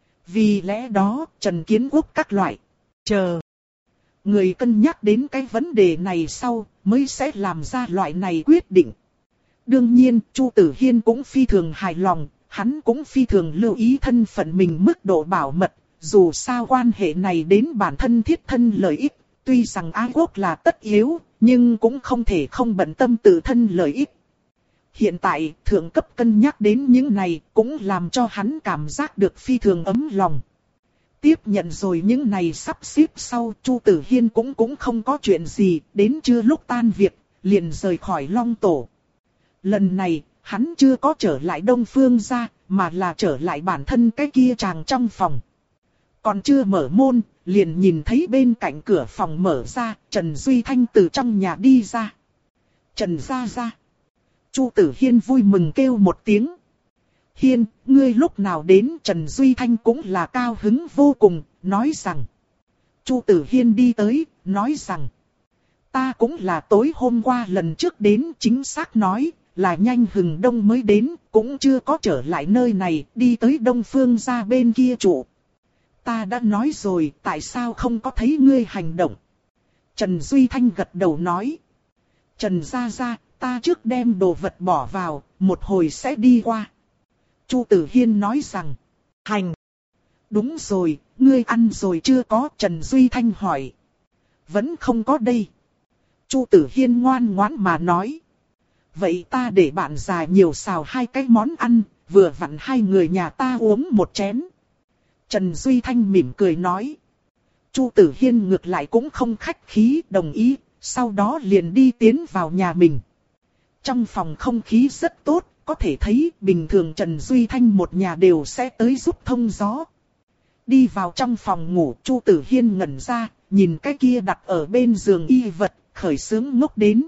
Vì lẽ đó, Trần Kiến Quốc các loại, chờ. Người cân nhắc đến cái vấn đề này sau, mới sẽ làm ra loại này quyết định. Đương nhiên, Chu Tử Hiên cũng phi thường hài lòng, hắn cũng phi thường lưu ý thân phận mình mức độ bảo mật. Dù sao quan hệ này đến bản thân thiết thân lợi ích, tuy rằng ái quốc là tất yếu, nhưng cũng không thể không bận tâm tự thân lợi ích. Hiện tại, thượng cấp cân nhắc đến những này, cũng làm cho hắn cảm giác được phi thường ấm lòng. Tiếp nhận rồi những này sắp xếp sau, Chu Tử Hiên cũng cũng không có chuyện gì, đến trưa lúc tan việc, liền rời khỏi Long Tổ. Lần này, hắn chưa có trở lại Đông Phương gia, mà là trở lại bản thân cái kia chàng trong phòng. Còn chưa mở môn, liền nhìn thấy bên cạnh cửa phòng mở ra, Trần Duy Thanh từ trong nhà đi ra. Trần gia gia. Chu Tử Hiên vui mừng kêu một tiếng. Hiên, ngươi lúc nào đến? Trần Duy Thanh cũng là cao hứng vô cùng, nói rằng. Chu Tử Hiên đi tới, nói rằng. Ta cũng là tối hôm qua lần trước đến, chính xác nói, là nhanh hừng đông mới đến, cũng chưa có trở lại nơi này, đi tới Đông Phương gia bên kia trụ. Ta đã nói rồi, tại sao không có thấy ngươi hành động? Trần Duy Thanh gật đầu nói. Trần gia gia, ta trước đem đồ vật bỏ vào, một hồi sẽ đi qua. Chu Tử Hiên nói rằng. Hành. Đúng rồi, ngươi ăn rồi chưa có? Trần Duy Thanh hỏi. Vẫn không có đây. Chu Tử Hiên ngoan ngoãn mà nói. Vậy ta để bạn già nhiều xào hai cái món ăn, vừa vặn hai người nhà ta uống một chén. Trần Duy Thanh mỉm cười nói. Chu Tử Hiên ngược lại cũng không khách khí, đồng ý, sau đó liền đi tiến vào nhà mình. Trong phòng không khí rất tốt, có thể thấy bình thường Trần Duy Thanh một nhà đều sẽ tới giúp thông gió. Đi vào trong phòng ngủ, Chu Tử Hiên ngẩn ra, nhìn cái kia đặt ở bên giường y vật, khởi sướng ngốc đến.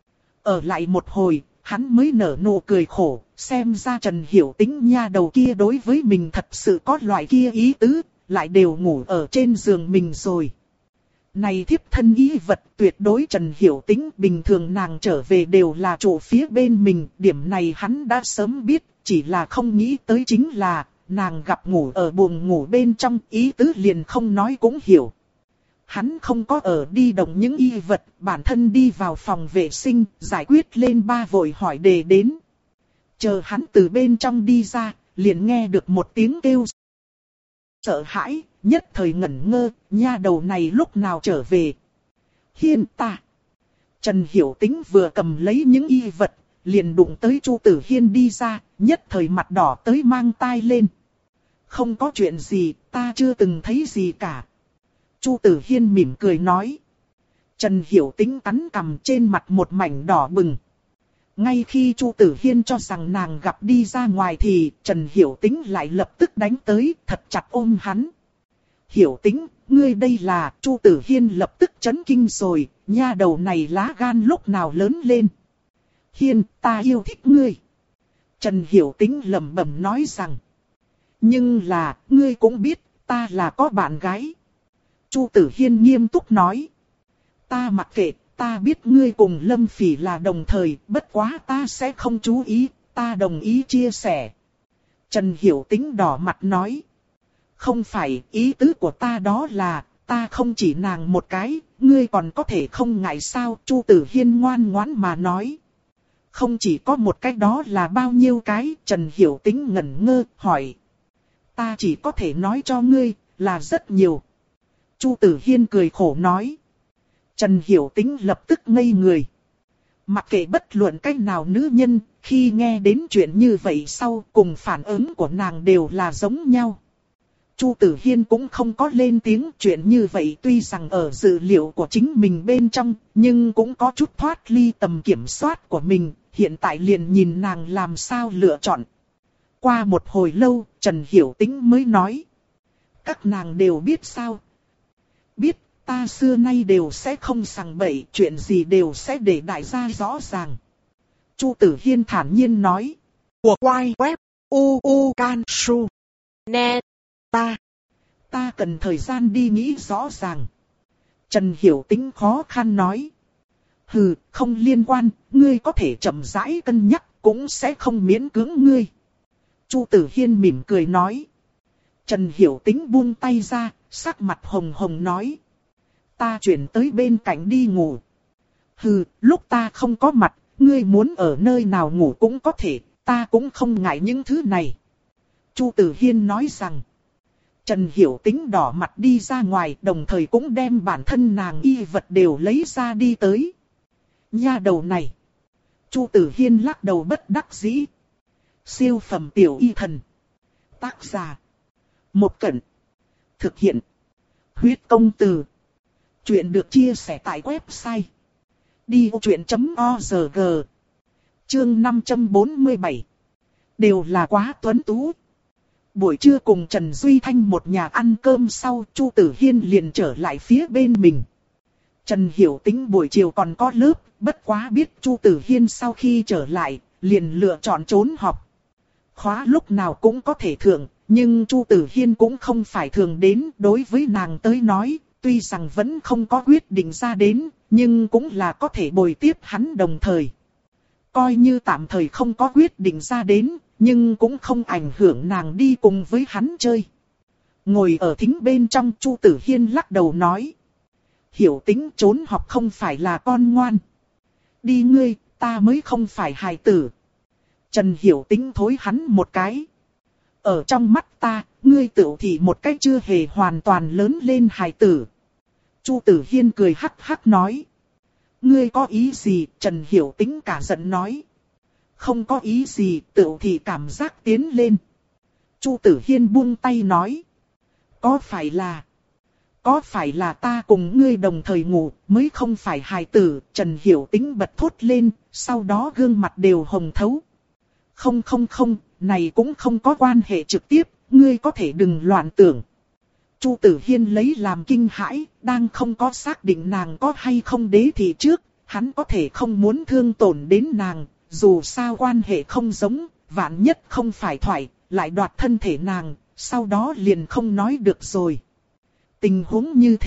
Ở lại một hồi, hắn mới nở nụ cười khổ, xem ra Trần Hiểu Tĩnh nha đầu kia đối với mình thật sự có loại kia ý tứ, lại đều ngủ ở trên giường mình rồi. này thiếp thân y vật tuyệt đối Trần Hiểu Tĩnh, bình thường nàng trở về đều là trụ phía bên mình, điểm này hắn đã sớm biết, chỉ là không nghĩ tới chính là, nàng gặp ngủ ở buồng ngủ bên trong, ý tứ liền không nói cũng hiểu. Hắn không có ở đi động những y vật, bản thân đi vào phòng vệ sinh, giải quyết lên ba vội hỏi đề đến. Chờ hắn từ bên trong đi ra, liền nghe được một tiếng kêu sợ hãi, nhất thời ngẩn ngơ, nha đầu này lúc nào trở về. Hiên ta. Trần Hiểu Tĩnh vừa cầm lấy những y vật, liền đụng tới Chu Tử Hiên đi ra, nhất thời mặt đỏ tới mang tai lên. Không có chuyện gì, ta chưa từng thấy gì cả. Chu Tử Hiên mỉm cười nói. Trần Hiểu Tĩnh cắn cằm, trên mặt một mảnh đỏ bừng. Ngay khi Chu Tử Hiên cho rằng nàng gặp đi ra ngoài thì Trần Hiểu Tĩnh lại lập tức đánh tới, thật chặt ôm hắn. Hiểu Tĩnh, ngươi đây là... Chu Tử Hiên lập tức chấn kinh rồi, nha đầu này lá gan lúc nào lớn lên. Hiên, ta yêu thích ngươi. Trần Hiểu Tĩnh lẩm bẩm nói rằng. Nhưng là, ngươi cũng biết, ta là có bạn gái. Chu Tử Hiên nghiêm túc nói. Ta mặc kệ, ta biết ngươi cùng Lâm Phỉ là đồng thời, bất quá ta sẽ không chú ý, ta đồng ý chia sẻ. Trần Hiểu Tĩnh đỏ mặt nói. Không phải, ý tứ của ta đó là, ta không chỉ nàng một cái, ngươi còn có thể không ngại sao? Chu Tử Hiên ngoan ngoãn mà nói. Không chỉ có một cái đó là bao nhiêu cái? Trần Hiểu Tĩnh ngẩn ngơ, hỏi. Ta chỉ có thể nói cho ngươi, là rất nhiều. Chu Tử Hiên cười khổ nói. Trần Hiểu Tĩnh lập tức ngây người. Mặc kệ bất luận cách nào nữ nhân, khi nghe đến chuyện như vậy sau cùng phản ứng của nàng đều là giống nhau. Chu Tử Hiên cũng không có lên tiếng, chuyện như vậy tuy rằng ở dữ liệu của chính mình bên trong, nhưng cũng có chút thoát ly tầm kiểm soát của mình, hiện tại liền nhìn nàng làm sao lựa chọn. Qua một hồi lâu, Trần Hiểu Tĩnh mới nói. Các nàng đều biết sao? Biết, ta xưa nay đều sẽ không sằng bậy, chuyện gì đều sẽ để đại gia rõ ràng. Chu Tử Hiên thản nhiên nói. Của quay web, u u can su, net, ta, ta cần thời gian đi nghĩ rõ ràng. Trần Hiểu Tĩnh khó khăn nói. Hừ, không liên quan, ngươi có thể chậm rãi cân nhắc, cũng sẽ không miễn cưỡng ngươi. Chu Tử Hiên mỉm cười nói. Trần Hiểu Tĩnh buông tay ra, sắc mặt hồng hồng nói. Ta chuyển tới bên cạnh đi ngủ. Hừ, lúc ta không có mặt, ngươi muốn ở nơi nào ngủ cũng có thể, ta cũng không ngại những thứ này. Chu Tử Hiên nói rằng. Trần Hiểu Tĩnh đỏ mặt đi ra ngoài, đồng thời cũng đem bản thân nàng y vật đều lấy ra đi tới. Nha đầu này. Chu Tử Hiên lắc đầu bất đắc dĩ. Siêu phẩm tiểu y thần. Tác giả. Một Cẩn. Thực hiện. Huyết công từ. Chuyện được chia sẻ tại website. đi ô chuyện chấm org. Chương năm trăm bốn mươi bảy. Đều là quá tuấn tú. Buổi trưa cùng Trần Duy Thanh một nhà ăn cơm sau, Chu Tử Hiên liền trở lại phía bên mình. Trần Hiểu Tĩnh buổi chiều còn có lớp, bất quá biết Chu Tử Hiên sau khi trở lại, liền lựa chọn trốn học. Khóa lúc nào cũng có thể thượng, nhưng Chu Tử Hiên cũng không phải thường đến, đối với nàng tới nói, tuy rằng vẫn không có quyết định ra đến, nhưng cũng là có thể bồi tiếp hắn đồng thời. Coi như tạm thời không có quyết định ra đến, nhưng cũng không ảnh hưởng nàng đi cùng với hắn chơi. Ngồi ở thính bên trong, Chu Tử Hiên lắc đầu nói. Hiểu Tĩnh trốn học không phải là con ngoan. Đi ngươi, ta mới không phải hài tử. Trần Hiểu Tĩnh thối hắn một cái. Ở trong mắt ta, ngươi tựu thì một cách chưa hề hoàn toàn lớn lên hài tử. Chu Tử Hiên cười hắc hắc nói. Ngươi có ý gì? Trần Hiểu Tĩnh cả giận nói. Không có ý gì, tựu thì cảm giác tiến lên. Chu Tử Hiên buông tay nói. Có phải là... Có phải là ta cùng ngươi đồng thời ngủ, mới không phải hài tử? Trần Hiểu Tĩnh bật thốt lên, sau đó gương mặt đều hồng thấu. Không không không, này cũng không có quan hệ trực tiếp, ngươi có thể đừng loạn tưởng. Chu Tử Hiên lấy làm kinh hãi, đang không có xác định nàng có hay không đế thì trước, hắn có thể không muốn thương tổn đến nàng, dù sao quan hệ không giống, vạn nhất không phải thoại, lại đoạt thân thể nàng, sau đó liền không nói được rồi. Tình huống như thế,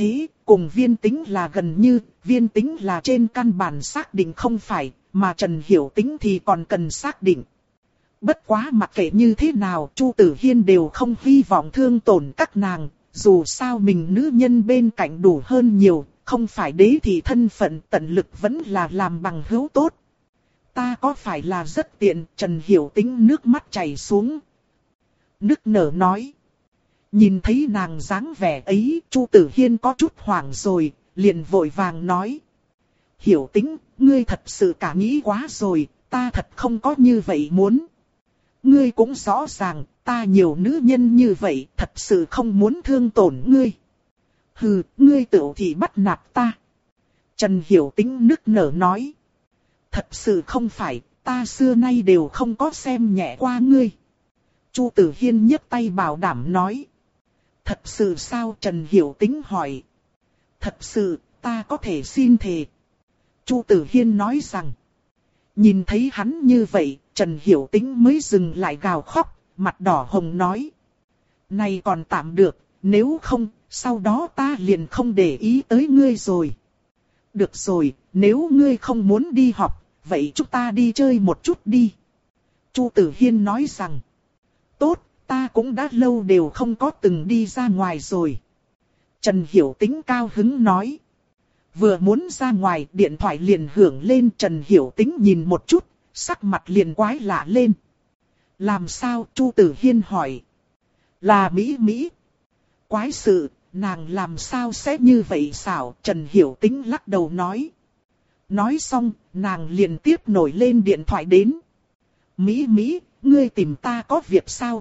cùng Viên Tĩnh là gần như, Viên Tĩnh là trên căn bản xác định không phải, mà Trần Hiểu Tĩnh thì còn cần xác định. Bất quá mặc kệ như thế nào, Chu Tử Hiên đều không hy vọng thương tổn các nàng, dù sao mình nữ nhân bên cạnh đủ hơn nhiều, không phải đế thì thân phận tận lực vẫn là làm bằng hữu tốt. Ta có phải là rất tiện, Trần Hiểu Tĩnh nước mắt chảy xuống. Nức nở nói. Nhìn thấy nàng dáng vẻ ấy, Chu Tử Hiên có chút hoảng rồi, liền vội vàng nói. Hiểu Tĩnh, ngươi thật sự cả nghĩ quá rồi, ta thật không có như vậy muốn. Ngươi cũng rõ ràng, ta nhiều nữ nhân như vậy, thật sự không muốn thương tổn ngươi. Hừ, ngươi tự thì bắt nạt ta. Trần Hiểu Tĩnh nức nở nói. Thật sự không phải, ta xưa nay đều không có xem nhẹ qua ngươi. Chu Tử Hiên nhấc tay bảo đảm nói. Thật sự sao? Trần Hiểu Tĩnh hỏi. Thật sự, ta có thể xin thề. Chu Tử Hiên nói rằng. Nhìn thấy hắn như vậy, Trần Hiểu Tĩnh mới dừng lại gào khóc, mặt đỏ hồng nói. Này còn tạm được, nếu không, sau đó ta liền không để ý tới ngươi rồi. Được rồi, nếu ngươi không muốn đi học, vậy chúng ta đi chơi một chút đi. Chu Tử Hiên nói rằng. Tốt, ta cũng đã lâu đều không có từng đi ra ngoài rồi. Trần Hiểu Tĩnh cao hứng nói. Vừa muốn ra ngoài, điện thoại liền hưởng lên. Trần Hiểu Tĩnh nhìn một chút, sắc mặt liền quái lạ lên. Làm sao? Chu Tử Hiên hỏi. Là Mỹ Mỹ. Quái sự, nàng làm sao sẽ như vậy xảo? Trần Hiểu Tĩnh lắc đầu nói. Nói xong, nàng liền tiếp nổi lên điện thoại đến. Mỹ Mỹ, ngươi tìm ta có việc sao?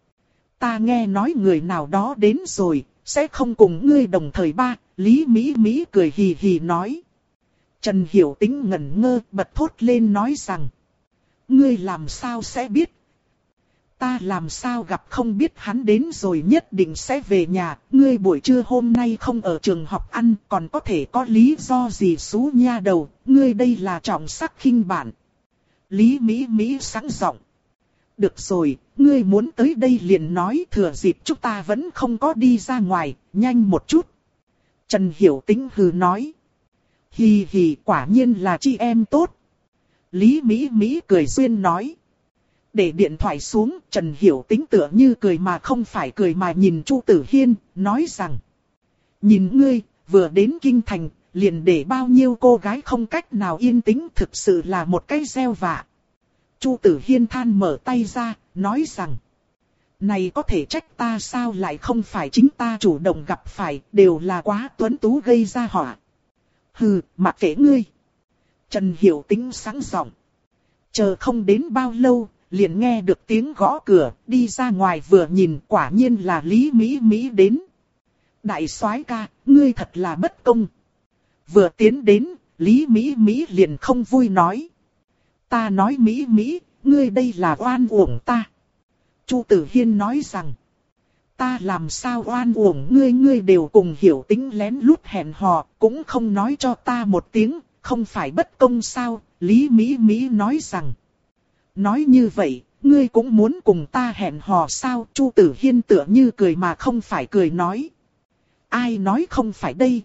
Ta nghe nói người nào đó đến rồi, sẽ không cùng ngươi đồng thời ba. Lý Mỹ Mỹ cười hì hì nói. Trần Hiểu Tĩnh ngẩn ngơ, bật thốt lên nói rằng. Ngươi làm sao sẽ biết? Ta làm sao gặp không biết hắn đến rồi nhất định sẽ về nhà. Ngươi buổi trưa hôm nay không ở trường học ăn, còn có thể có lý do gì xú nha đầu. Ngươi đây là trọng sắc khinh bạn. Lý Mỹ Mỹ sẵn giọng. Được rồi, ngươi muốn tới đây liền nói, thừa dịp chúng ta vẫn không có đi ra ngoài, nhanh một chút. Trần Hiểu Tĩnh hừ nói. Hì hì, quả nhiên là chị em tốt. Lý Mỹ Mỹ cười duyên nói. Để điện thoại xuống, Trần Hiểu Tĩnh tựa như cười mà không phải cười mà nhìn Chu Tử Hiên, nói rằng. Nhìn ngươi, vừa đến kinh thành, liền để bao nhiêu cô gái không cách nào yên tĩnh, thực sự là một cái gieo vạ. Chu Tử Hiên than mở tay ra, nói rằng. Này có thể trách ta sao lại không phải chính ta chủ động gặp phải, đều là quá tuấn tú gây ra họa. Hừ, mặc kệ ngươi. Trần Hiểu Tĩnh sáng giọng. Chờ không đến bao lâu, liền nghe được tiếng gõ cửa, đi ra ngoài vừa nhìn, quả nhiên là Lý Mỹ Mỹ đến. Đại soái ca, ngươi thật là bất công. Vừa tiến đến, Lý Mỹ Mỹ liền không vui nói. Ta nói Mỹ Mỹ, ngươi đây là oan uổng ta. Chu Tử Hiên nói rằng. Ta làm sao oan uổng ngươi, ngươi đều cùng Hiểu Tĩnh lén lút hẹn hò, cũng không nói cho ta một tiếng, không phải bất công sao? Lý Mỹ Mỹ nói rằng. Nói như vậy, ngươi cũng muốn cùng ta hẹn hò sao? Chu Tử Hiên tựa như cười mà không phải cười nói. Ai nói không phải đây?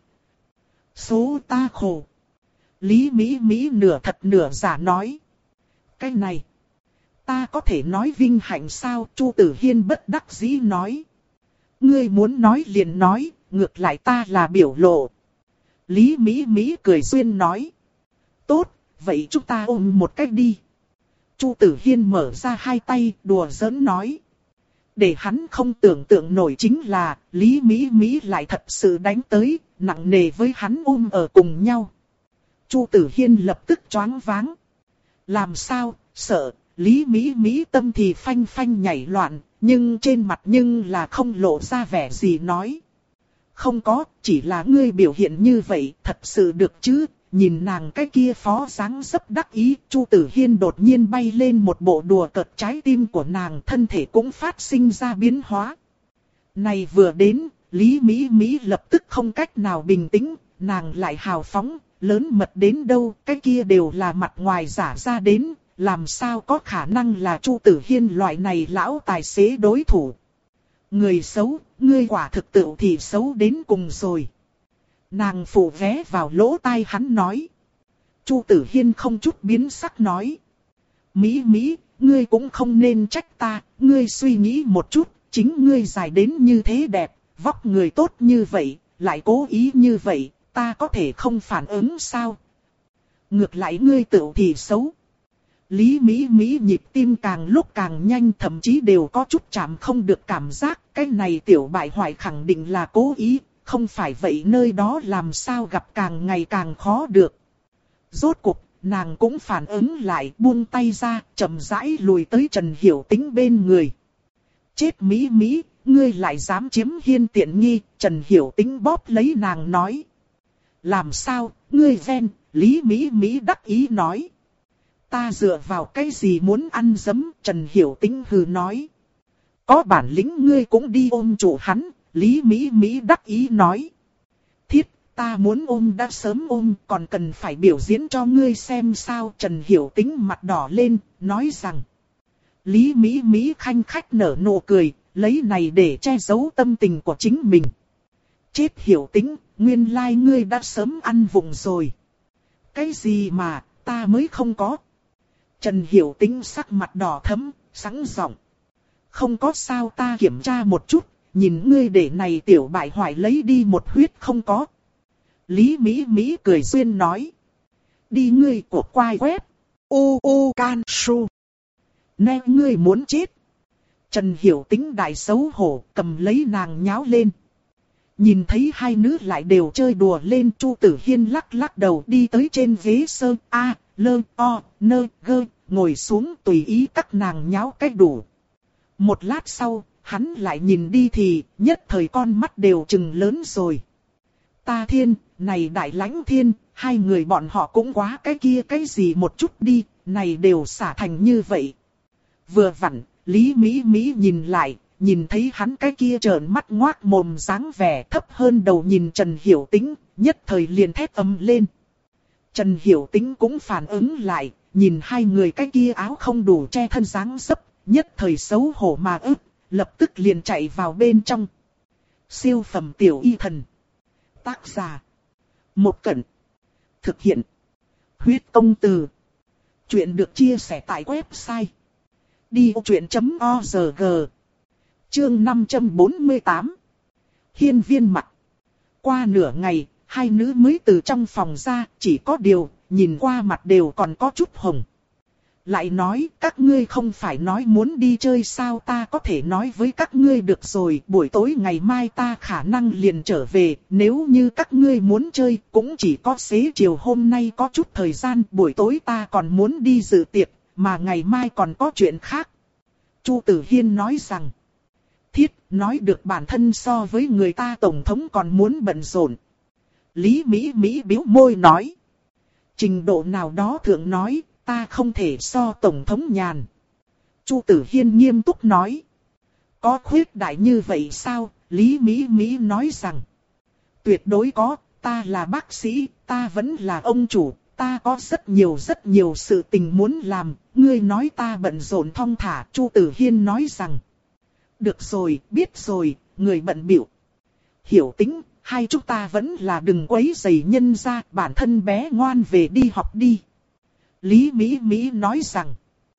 Số ta khổ. Lý Mỹ Mỹ nửa thật nửa giả nói. Cái này, ta có thể nói vinh hạnh sao? Chu Tử Hiên bất đắc dĩ nói. Ngươi muốn nói liền nói, ngược lại ta là biểu lộ. Lý Mỹ Mỹ cười duyên nói. Tốt, vậy chúng ta ôm một cách đi. Chu Tử Hiên mở ra hai tay, đùa giỡn nói. Để hắn không tưởng tượng nổi chính là, Lý Mỹ Mỹ lại thật sự đánh tới, nặng nề với hắn ôm ở cùng nhau. Chu Tử Hiên lập tức choáng váng. Làm sao, sợ, Lý Mỹ Mỹ tâm thì phanh phanh nhảy loạn, nhưng trên mặt nhưng là không lộ ra vẻ gì nói. Không có, chỉ là ngươi biểu hiện như vậy, thật sự được chứ? Nhìn nàng cái kia phó dáng dấp đắc ý, Chu Tử Hiên đột nhiên bay lên một bộ đùa cợt trái tim của nàng, thân thể cũng phát sinh ra biến hóa. Này vừa đến, Lý Mỹ Mỹ lập tức không cách nào bình tĩnh, nàng lại hào phóng, lớn mật đến đâu, cái kia đều là mặt ngoài giả ra đến, làm sao có khả năng là Chu Tử Hiên loại này lão tài xế đối thủ. Người xấu, ngươi quả thực tự thì xấu đến cùng rồi. Nàng phủ vé vào lỗ tai hắn nói. Chu Tử Hiên không chút biến sắc nói. Mỹ Mỹ, ngươi cũng không nên trách ta, ngươi suy nghĩ một chút, chính ngươi dài đến như thế đẹp, vóc người tốt như vậy, lại cố ý như vậy, ta có thể không phản ứng sao? Ngược lại ngươi tự thì xấu. Lý Mỹ Mỹ nhịp tim càng lúc càng nhanh, thậm chí đều có chút chạm không được cảm giác, cái này tiểu bại hoại khẳng định là cố ý, không phải vậy nơi đó làm sao gặp càng ngày càng khó được. Rốt cuộc, nàng cũng phản ứng lại, buông tay ra, chậm rãi lùi tới Trần Hiểu Tĩnh bên người. Chết Mỹ Mỹ, ngươi lại dám chiếm Hiên tiện nghi, Trần Hiểu Tĩnh bóp lấy nàng nói. Làm sao, ngươi ven, Lý Mỹ Mỹ đắc ý nói. Ta dựa vào cái gì muốn ăn dấm, Trần Hiểu Tĩnh hừ nói. Có bản lĩnh ngươi cũng đi ôm chủ hắn, Lý Mỹ Mỹ đắc ý nói. Thiết, ta muốn ôm đã sớm ôm, còn cần phải biểu diễn cho ngươi xem sao, Trần Hiểu Tĩnh mặt đỏ lên, nói rằng. Lý Mỹ Mỹ khanh khách nở nụ cười, lấy này để che giấu tâm tình của chính mình. Chết Hiểu Tĩnh, nguyên lai like ngươi đã sớm ăn vụng rồi. Cái gì mà, ta mới không có. Trần Hiểu Tĩnh sắc mặt đỏ thẫm, sẵn giọng. Không có sao, ta kiểm tra một chút, nhìn ngươi để này tiểu bại hoại lấy đi một huyết không có. Lý Mỹ Mỹ cười duyên nói. Đi ngươi của quai web. U U Can Su. Nè ngươi muốn chết. Trần Hiểu Tĩnh đại xấu hổ, cầm lấy nàng nháo lên. Nhìn thấy hai nữ lại đều chơi đùa lên, Chu Tử Hiên lắc lắc đầu đi tới trên ghế sơ A, lơ, o, nơ, gơ, ngồi xuống tùy ý các nàng nháo cách đủ. Một lát sau, hắn lại nhìn đi thì, nhất thời con mắt đều trừng lớn rồi. Ta thiên, này đại lãnh thiên, hai người bọn họ cũng quá cái kia cái gì một chút đi, này đều xả thành như vậy. Vừa vặn, Lý Mỹ Mỹ nhìn lại, nhìn thấy hắn cái kia trợn mắt ngoác mồm dáng vẻ thấp hơn đầu nhìn Trần Hiểu Tĩnh, nhất thời liền thét ầm lên. Trần Hiểu Tĩnh cũng phản ứng lại, nhìn hai người cái kia áo không đủ che thân dáng dấp, nhất thời xấu hổ mà ức, lập tức liền chạy vào bên trong. Siêu phẩm tiểu y thần. Tác giả. Một Cẩn. Thực hiện. Huyết công từ. Chuyện được chia sẻ tại website. đi ô chuyện chấm org. Chương năm trăm bốn mươi tám. Hiên viên mặt. Qua nửa ngày, hai nữ mới từ trong phòng ra, chỉ có điều, nhìn qua mặt đều còn có chút hồng. Lại nói, các ngươi không phải nói muốn đi chơi sao, ta có thể nói với các ngươi được rồi, buổi tối ngày mai ta khả năng liền trở về, nếu như các ngươi muốn chơi, cũng chỉ có xế chiều hôm nay có chút thời gian, buổi tối ta còn muốn đi dự tiệc, mà ngày mai còn có chuyện khác. Chu Tử Hiên nói rằng, thiết, nói được bản thân so với người ta tổng thống còn muốn bận rộn. Lý Mỹ Mỹ bĩu môi nói, trình độ nào đó thượng nói, ta không thể so tổng thống nhàn. Chu Tử Hiên nghiêm túc nói, có khuyết đại như vậy sao? Lý Mỹ Mỹ nói rằng, tuyệt đối có, ta là bác sĩ, ta vẫn là ông chủ, ta có rất nhiều rất nhiều sự tình muốn làm, ngươi nói ta bận rộn thong thả. Chu Tử Hiên nói rằng, được rồi, biết rồi, người bận bịu. Hiểu Tĩnh, hai chúng ta vẫn là đừng quấy rầy nhân gia, bản thân bé ngoan về đi học đi. Lý Mỹ Mỹ nói rằng,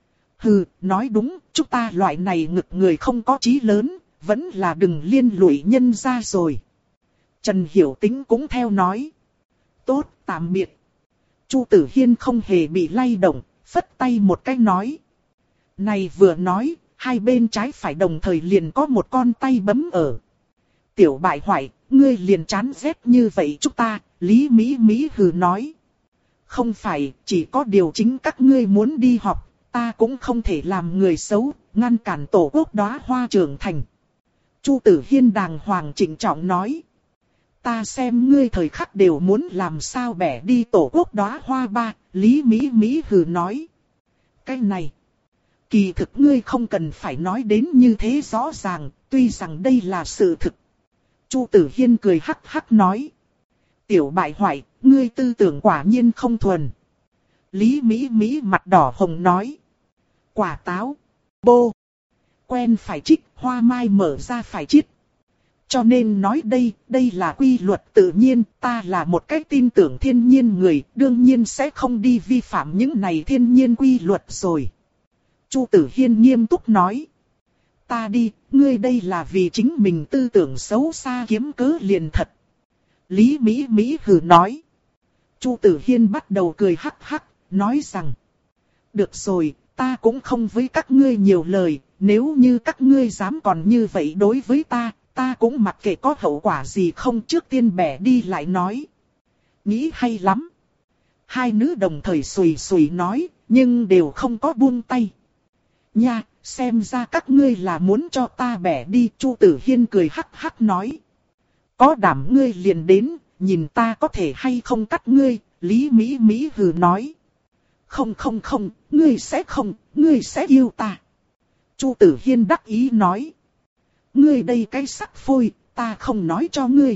hừ, nói đúng, chúng ta loại này ngực người không có chí lớn, vẫn là đừng liên lụy nhân gia rồi. Trần Hiểu Tĩnh cũng theo nói, tốt, tạm biệt. Chu Tử Hiên không hề bị lay động, phất tay một cái nói. Này vừa nói, hai bên trái phải đồng thời liền có một con tay bấm ở. Tiểu bại hoại, ngươi liền chán ghét như vậy chúng ta, Lý Mỹ Mỹ hừ nói. Không phải, chỉ có điều chính các ngươi muốn đi học, ta cũng không thể làm người xấu, ngăn cản tổ quốc đóa hoa trưởng thành. Chu Tử Hiên đàng hoàng trịnh trọng nói. Ta xem ngươi thời khắc đều muốn làm sao bẻ đi tổ quốc đóa hoa ba, Lý Mỹ Mỹ hừ nói. Cái này, kỳ thực ngươi không cần phải nói đến như thế rõ ràng, tuy rằng đây là sự thực. Chu Tử Hiên cười hắc hắc nói. Tiểu bại hoại, ngươi tư tưởng quả nhiên không thuần. Lý Mỹ Mỹ mặt đỏ hồng nói. Quả táo, bô, quen phải trích, hoa mai mở ra phải chít. Cho nên nói đây, đây là quy luật tự nhiên, ta là một cái tin tưởng thiên nhiên người, đương nhiên sẽ không đi vi phạm những này thiên nhiên quy luật rồi. Chu Tử Hiên nghiêm túc nói. Ta đi, ngươi đây là vì chính mình tư tưởng xấu xa kiếm cớ liền thật. Lý Mỹ Mỹ hừ nói. Chu Tử Hiên bắt đầu cười hắc hắc, nói rằng. Được rồi, ta cũng không với các ngươi nhiều lời, nếu như các ngươi dám còn như vậy đối với ta, ta cũng mặc kệ có hậu quả gì không, trước tiên bẻ đi lại nói. Nghĩ hay lắm. Hai nữ đồng thời sùi sùi nói, nhưng đều không có buông tay. Nha, xem ra các ngươi là muốn cho ta bẻ đi. Chu Tử Hiên cười hắc hắc nói. Có đảm ngươi liền đến, nhìn ta có thể hay không cắt ngươi. Lý Mỹ Mỹ hừ nói. Không không không, ngươi sẽ không, ngươi sẽ yêu ta. Chu Tử Hiên đắc ý nói. Ngươi đây cái sắc phôi, ta không nói cho ngươi.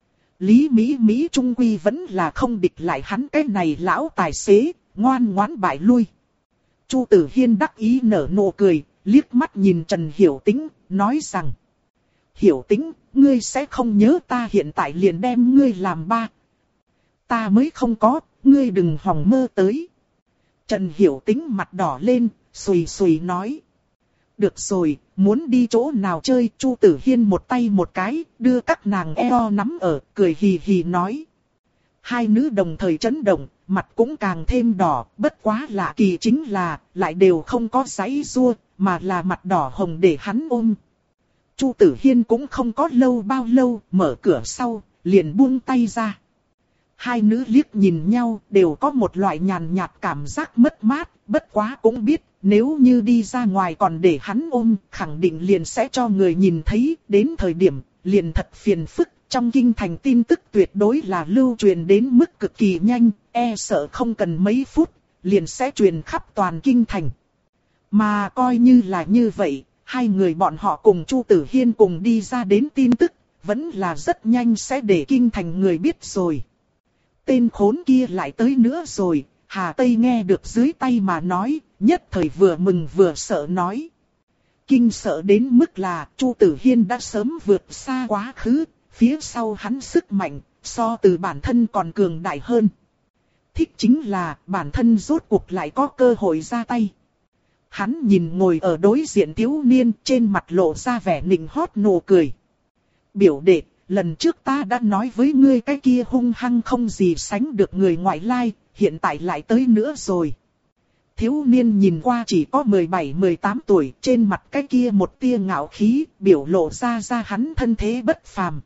Lý Mỹ Mỹ trung quy vẫn là không địch lại hắn cái này lão tài xế, ngoan ngoãn bại lui. Chu Tử Hiên đắc ý nở nụ cười, liếc mắt nhìn Trần Hiểu Tĩnh, nói rằng. Hiểu Tĩnh, ngươi sẽ không nhớ ta hiện tại liền đem ngươi làm ba. Ta mới không có, ngươi đừng hòng mơ tới. Trần Hiểu Tĩnh mặt đỏ lên, xùi xùi nói. Được rồi, muốn đi chỗ nào chơi. Chu Tử Hiên một tay một cái, đưa các nàng eo nắm ở, cười hì hì nói. Hai nữ đồng thời chấn động, mặt cũng càng thêm đỏ, bất quá lạ kỳ chính là, lại đều không có giãy giụa, mà là mặt đỏ hồng để hắn ôm. Chu Tử Hiên cũng không có lâu bao lâu, mở cửa sau, liền buông tay ra. Hai nữ liếc nhìn nhau, đều có một loại nhàn nhạt cảm giác mất mát, bất quá cũng biết, nếu như đi ra ngoài còn để hắn ôm, khẳng định liền sẽ cho người nhìn thấy, đến thời điểm, liền thật phiền phức, trong kinh thành tin tức tuyệt đối là lưu truyền đến mức cực kỳ nhanh, e sợ không cần mấy phút, liền sẽ truyền khắp toàn kinh thành. Mà coi như là như vậy, hai người bọn họ cùng Chu Tử Hiên cùng đi ra đến tin tức, vẫn là rất nhanh sẽ để kinh thành người biết rồi. Tên khốn kia lại tới nữa rồi, Hà Tây nghe được dưới tay mà nói, nhất thời vừa mừng vừa sợ nói. Kinh sợ đến mức là Chu Tử Hiên đã sớm vượt xa quá khứ, phía sau hắn sức mạnh, so từ bản thân còn cường đại hơn. Thích chính là bản thân rốt cuộc lại có cơ hội ra tay. Hắn nhìn ngồi ở đối diện thiếu niên, trên mặt lộ ra vẻ nịnh hót nụ cười. Biểu đệ, lần trước ta đã nói với ngươi cái kia hung hăng không gì sánh được người ngoại lai, hiện tại lại tới nữa rồi. Thiếu niên nhìn qua chỉ có mười bảy mười tám tuổi, trên mặt cái kia một tia ngạo khí, biểu lộ ra ra hắn thân thế bất phàm.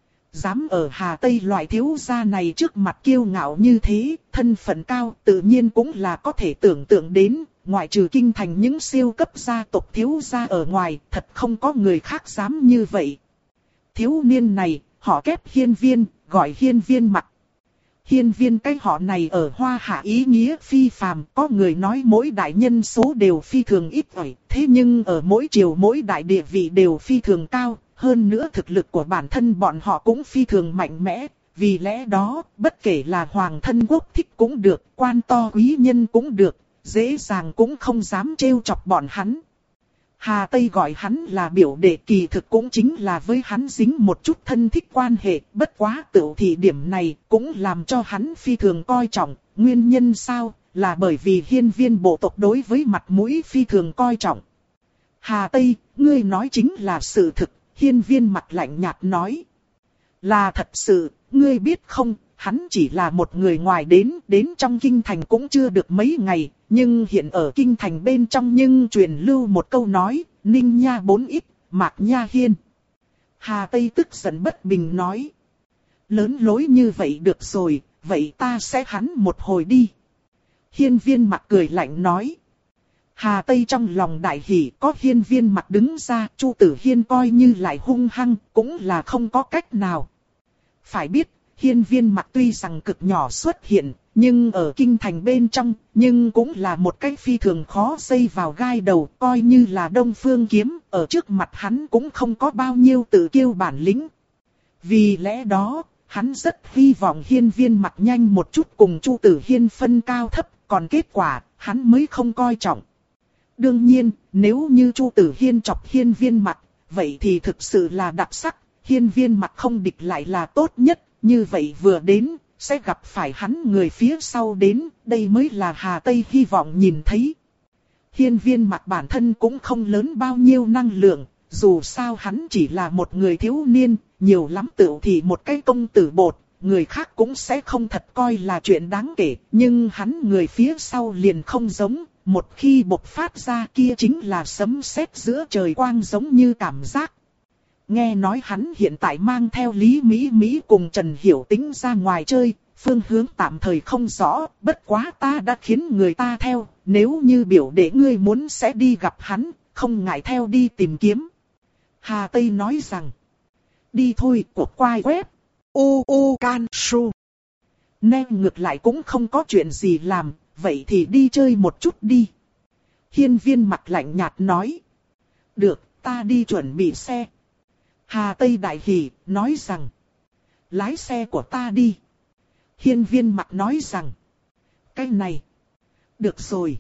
Dám ở Hà Tây loại thiếu gia này trước mặt kiêu ngạo như thế, thân phận cao tự nhiên cũng là có thể tưởng tượng đến, ngoại trừ kinh thành những siêu cấp gia tộc thiếu gia ở ngoài, thật không có người khác dám như vậy. Thiếu niên này, họ Kép Hiên Viên, gọi Hiên Viên Mặc. Hiên Viên cái họ này ở Hoa Hạ ý nghĩa phi phàm, có người nói mỗi đại nhân số đều phi thường ít ỏi, thế nhưng ở mỗi triều mỗi đại địa vị đều phi thường cao, hơn nữa thực lực của bản thân bọn họ cũng phi thường mạnh mẽ, vì lẽ đó, bất kể là hoàng thân quốc thích cũng được, quan to quý nhân cũng được, dễ dàng cũng không dám trêu chọc bọn hắn. Hà Tây gọi hắn là biểu đệ, kỳ thực cũng chính là với hắn dính một chút thân thích quan hệ, bất quá tựu thì điểm này cũng làm cho hắn phi thường coi trọng, nguyên nhân sao, là bởi vì Hiên Viên bộ tộc đối với mặt mũi phi thường coi trọng. Hà Tây, ngươi nói chính là sự thực, Hiên Viên mặt lạnh nhạt nói. Là thật sự, ngươi biết không, hắn chỉ là một người ngoài đến, đến trong kinh thành cũng chưa được mấy ngày, nhưng hiện ở kinh thành bên trong nhưng truyền lưu một câu nói, Ninh Nha bốn ít, Mạc Nha hiên. Hà Tây tức giận bất bình nói. Lớn lối như vậy được rồi, vậy ta sẽ hắn một hồi đi. Hiên Viên Mặc cười lạnh nói. Hà Tây trong lòng đại hỉ, có Hiên Viên Mặc đứng ra, Chu Tử Hiên coi như lại hung hăng, cũng là không có cách nào. Phải biết, Hiên Viên Mặc tuy rằng cực nhỏ xuất hiện, nhưng ở kinh thành bên trong, nhưng cũng là một cái phi thường khó xây vào gai đầu, coi như là Đông Phương Kiếm, ở trước mặt hắn cũng không có bao nhiêu tự kiêu bản lĩnh. Vì lẽ đó, hắn rất hy vọng Hiên Viên Mặc nhanh một chút cùng Chu Tử Hiên phân cao thấp, còn kết quả, hắn mới không coi trọng. Đương nhiên, nếu như Chu Tử Hiên chọc Hiên Viên Mặc, vậy thì thực sự là đặc sắc. Hiên Viên mặt không địch lại là tốt nhất, như vậy vừa đến, sẽ gặp phải hắn người phía sau đến, đây mới là Hà Tây hy vọng nhìn thấy. Hiên Viên mặt bản thân cũng không lớn bao nhiêu năng lượng, dù sao hắn chỉ là một người thiếu niên, nhiều lắm tựu thì một cái công tử bột, người khác cũng sẽ không thật coi là chuyện đáng kể, nhưng hắn người phía sau liền không giống, một khi bộc phát ra kia chính là sấm sét giữa trời quang giống như cảm giác. Nghe nói hắn hiện tại mang theo Lý Mỹ Mỹ cùng Trần Hiểu Tĩnh ra ngoài chơi, phương hướng tạm thời không rõ, bất quá ta đã khiến người ta theo, nếu như biểu đệ ngươi muốn sẽ đi gặp hắn, không ngại theo đi tìm kiếm. Hà Tây nói rằng, đi thôi, cuộc quay web, u u can su. Nên ngược lại cũng không có chuyện gì làm, vậy thì đi chơi một chút đi. Hiên Viên mặt lạnh nhạt nói, được, ta đi chuẩn bị xe. Hà Tây đại hỉ, nói rằng, lái xe của ta đi. Hiên Viên mặt nói rằng, cái này, được rồi.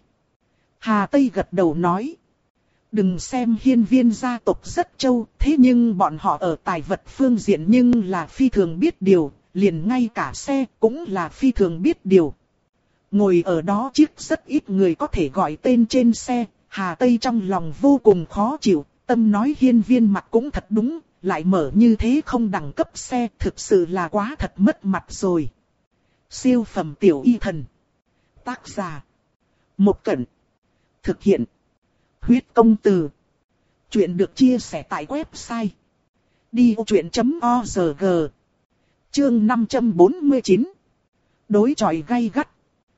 Hà Tây gật đầu nói, đừng xem Hiên Viên gia tộc rất trâu, thế nhưng bọn họ ở tài vật phương diện nhưng là phi thường biết điều, liền ngay cả xe cũng là phi thường biết điều. Ngồi ở đó chiếc rất ít người có thể gọi tên trên xe, Hà Tây trong lòng vô cùng khó chịu, tâm nói Hiên Viên mặt cũng thật đúng, lại mở như thế không đẳng cấp xe, thực sự là quá thật mất mặt rồi. Siêu phẩm tiểu y thần. Tác giả. Một Cẩn. Thực hiện. Huyết công từ. Chuyện được chia sẻ tại website. đi ô chuyện chấm org. Chương năm trăm bốn mươi chín. Đối chọi gay gắt.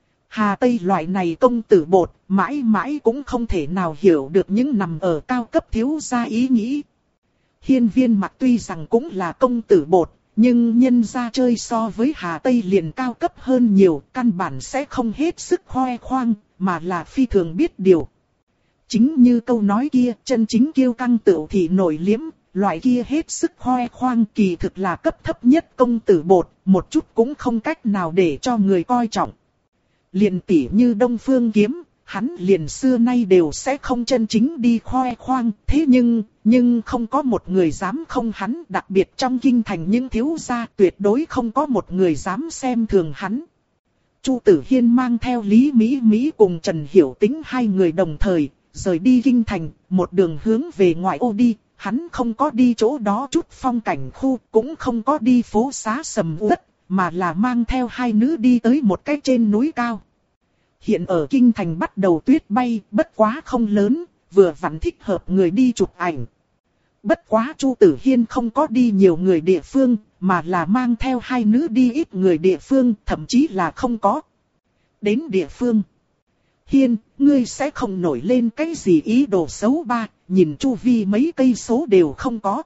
Hà Tây loại này công tử bột, mãi mãi cũng không thể nào hiểu được những nằm ở cao cấp thiếu gia ý nghĩ. Hiên Viên mặt tuy rằng cũng là công tử bột, nhưng nhân gia chơi so với Hà Tây liền cao cấp hơn nhiều, căn bản sẽ không hết sức khoe khoang, mà là phi thường biết điều. Chính như câu nói kia, chân chính kiêu căng tựu thì nổi liếm, loại kia hết sức khoe khoang kỳ thực là cấp thấp nhất công tử bột, một chút cũng không cách nào để cho người coi trọng. Liền tỉ như Đông Phương Kiếm, hắn liền xưa nay đều sẽ không chân chính đi khoe khoang, thế nhưng, nhưng không có một người dám không hắn, đặc biệt trong kinh thành những thiếu gia tuyệt đối không có một người dám xem thường hắn. Chu Tử Hiên mang theo Lý Mỹ Mỹ cùng Trần Hiểu Tĩnh hai người đồng thời, rời đi kinh thành, một đường hướng về ngoại ô đi, hắn không có đi chỗ đó chút phong cảnh khu, cũng không có đi phố xá sầm uất, mà là mang theo hai nữ đi tới một cái trên núi cao. Hiện ở kinh thành bắt đầu tuyết bay, bất quá không lớn, vừa vặn thích hợp người đi chụp ảnh. Bất quá Chu Tử Hiên không có đi nhiều người địa phương, mà là mang theo hai nữ đi ít người địa phương, thậm chí là không có. Đến địa phương. Hiên, ngươi sẽ không nổi lên cái gì ý đồ xấu ba, nhìn chu vi mấy cây số đều không có.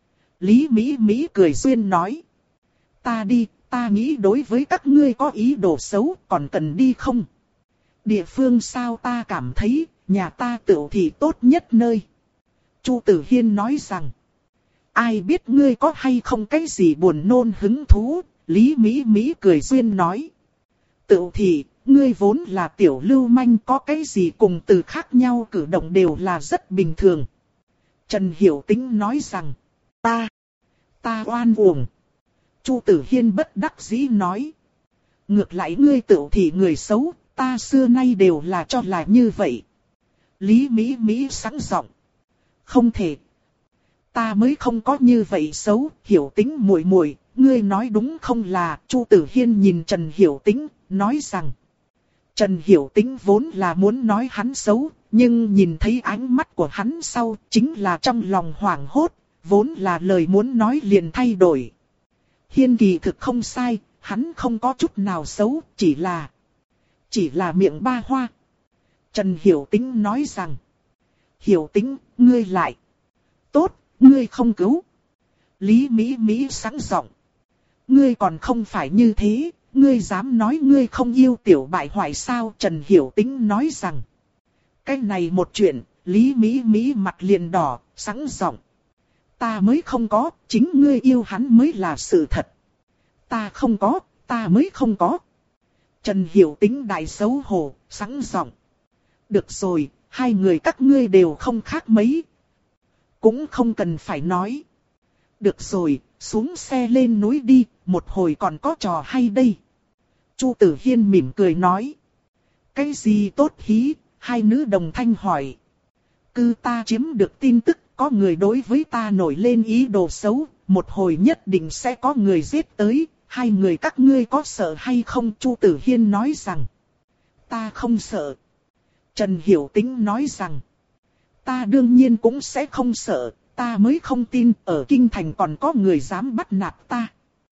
Lý Mỹ Mỹ cười duyên nói. Ta đi, ta nghĩ đối với các ngươi có ý đồ xấu, còn cần đi không? Địa phương sao ta cảm thấy, nhà ta tựu thì tốt nhất nơi. Chu Tử Hiên nói rằng. Ai biết ngươi có hay không cái gì buồn nôn hứng thú, Lý Mỹ Mỹ cười duyên nói. Tựu thì, ngươi vốn là tiểu lưu manh, có cái gì cùng từ khác nhau cử động đều là rất bình thường. Trần Hiểu Tĩnh nói rằng. Ta, ta oan uổng. Chu Tử Hiên bất đắc dĩ nói. Ngược lại ngươi tựu thì người xấu, ta xưa nay đều là cho là như vậy. Lý Mỹ Mỹ sẵn giọng. Không thể. Ta mới không có như vậy xấu, Hiểu Tĩnh muội muội, ngươi nói đúng không là? Chu Tử Hiên nhìn Trần Hiểu Tĩnh, nói rằng. Trần Hiểu Tĩnh vốn là muốn nói hắn xấu, nhưng nhìn thấy ánh mắt của hắn sau, chính là trong lòng hoảng hốt, vốn là lời muốn nói liền thay đổi. Hiên kỳ thực không sai, hắn không có chút nào xấu, chỉ là... Chỉ là miệng ba hoa. Trần Hiểu Tĩnh nói rằng. Hiểu Tĩnh, ngươi lại. Tốt, ngươi không cứu. Lý Mỹ Mỹ sẵn giọng. Ngươi còn không phải như thế, ngươi dám nói ngươi không yêu tiểu bại hoại sao? Trần Hiểu Tĩnh nói rằng. Cái này một chuyện, Lý Mỹ Mỹ mặt liền đỏ, sẵn giọng. Ta mới không có, chính ngươi yêu hắn mới là sự thật. Ta không có, ta mới không có. Trần Hiểu Tĩnh đại xấu hổ, sẵn giọng. Được rồi, hai người các ngươi đều không khác mấy. Cũng không cần phải nói. Được rồi, xuống xe lên núi đi, một hồi còn có trò hay đây. Chu Tử Hiên mỉm cười nói. Cái gì tốt hí? Hai nữ đồng thanh hỏi. Cứ ta chiếm được tin tức, có người đối với ta nổi lên ý đồ xấu, một hồi nhất định sẽ có người giết tới, hai người các ngươi có sợ hay không? Chu Tử Hiên nói rằng. Ta không sợ. Trần Hiểu Tĩnh nói rằng. Ta đương nhiên cũng sẽ không sợ, ta mới không tin ở kinh thành còn có người dám bắt nạt ta.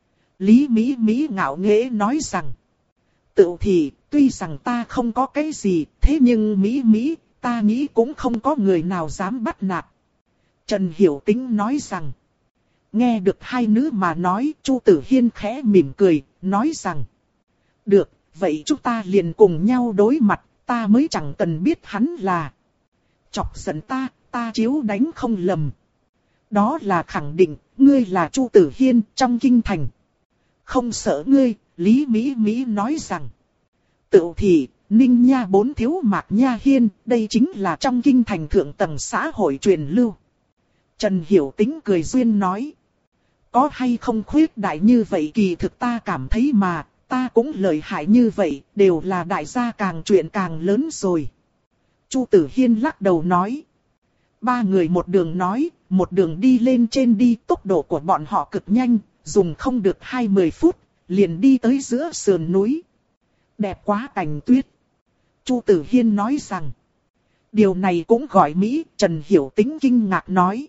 Lý Mỹ Mỹ ngạo nghễ nói rằng. Tự thì, tuy rằng ta không có cái gì, thế nhưng Mỹ Mỹ, ta nghĩ cũng không có người nào dám bắt nạt. Trần Hiểu Tĩnh nói rằng. Nghe được hai nữ mà nói, Chu Tử Hiên khẽ mỉm cười, nói rằng. Được, vậy chúng ta liền cùng nhau đối mặt, ta mới chẳng cần biết hắn là. Chọc giận ta, ta chiếu đánh không lầm. Đó là khẳng định, ngươi là Chu Tử Hiên trong kinh thành. Không sợ ngươi, Lý Mỹ Mỹ nói rằng. Tự thì, Ninh Nha bốn thiếu Mạc Nha Hiên, đây chính là trong kinh thành thượng tầng xã hội truyền lưu. Trần Hiểu Tĩnh cười duyên nói. Có hay không khuyết đại như vậy kỳ thực ta cảm thấy mà, ta cũng lợi hại như vậy, đều là đại gia càng chuyện càng lớn rồi. Chu Tử Hiên lắc đầu nói. Ba người một đường nói, một đường đi lên trên đi, tốc độ của bọn họ cực nhanh, dùng không được hai mươi phút, liền đi tới giữa sườn núi. Đẹp quá cảnh tuyết. Chu Tử Hiên nói rằng. Điều này cũng gọi Mỹ, Trần Hiểu Tĩnh kinh ngạc nói.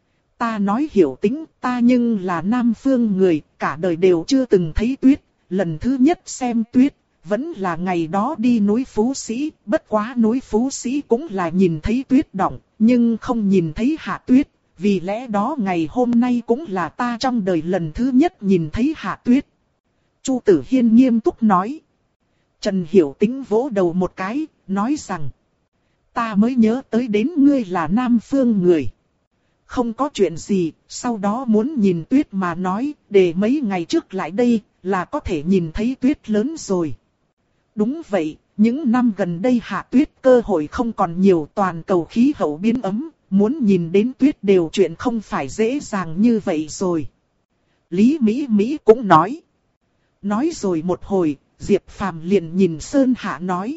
Ta nói Hiểu Tĩnh, ta nhưng là Nam Phương người, cả đời đều chưa từng thấy tuyết, lần thứ nhất xem tuyết, vẫn là ngày đó đi núi Phú Sĩ, bất quá núi Phú Sĩ cũng là nhìn thấy tuyết đọng, nhưng không nhìn thấy hạ tuyết, vì lẽ đó ngày hôm nay cũng là ta trong đời lần thứ nhất nhìn thấy hạ tuyết. Chu Tử Hiên nghiêm túc nói. Trần Hiểu Tĩnh vỗ đầu một cái, nói rằng. Ta mới nhớ tới đến ngươi là Nam Phương người. Không có chuyện gì, sau đó muốn nhìn tuyết mà nói, để mấy ngày trước lại đây, là có thể nhìn thấy tuyết lớn rồi. Đúng vậy, những năm gần đây hạ tuyết cơ hội không còn nhiều, toàn cầu khí hậu biến ấm, muốn nhìn đến tuyết đều chuyện không phải dễ dàng như vậy rồi. Lý Mỹ Mỹ cũng nói. Nói rồi một hồi, Diệp Phàm liền nhìn Sơn Hạ nói.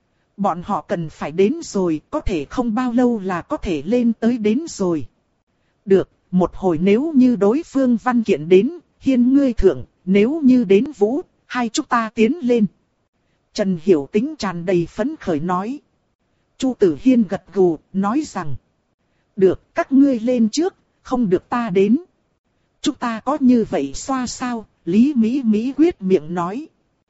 Bọn họ cần phải đến rồi, có thể không bao lâu là có thể lên tới đến rồi. Được, một hồi nếu như đối phương văn kiện đến, Hiên ngươi thượng, nếu như đến Vũ, hai chúng ta tiến lên. Trần Hiểu Tĩnh tràn đầy phấn khởi nói. Chu Tử Hiên gật gù, nói rằng. Được, các ngươi lên trước, không được ta đến. Chúng ta có như vậy xoa sao, Lý Mỹ Mỹ quyết miệng nói.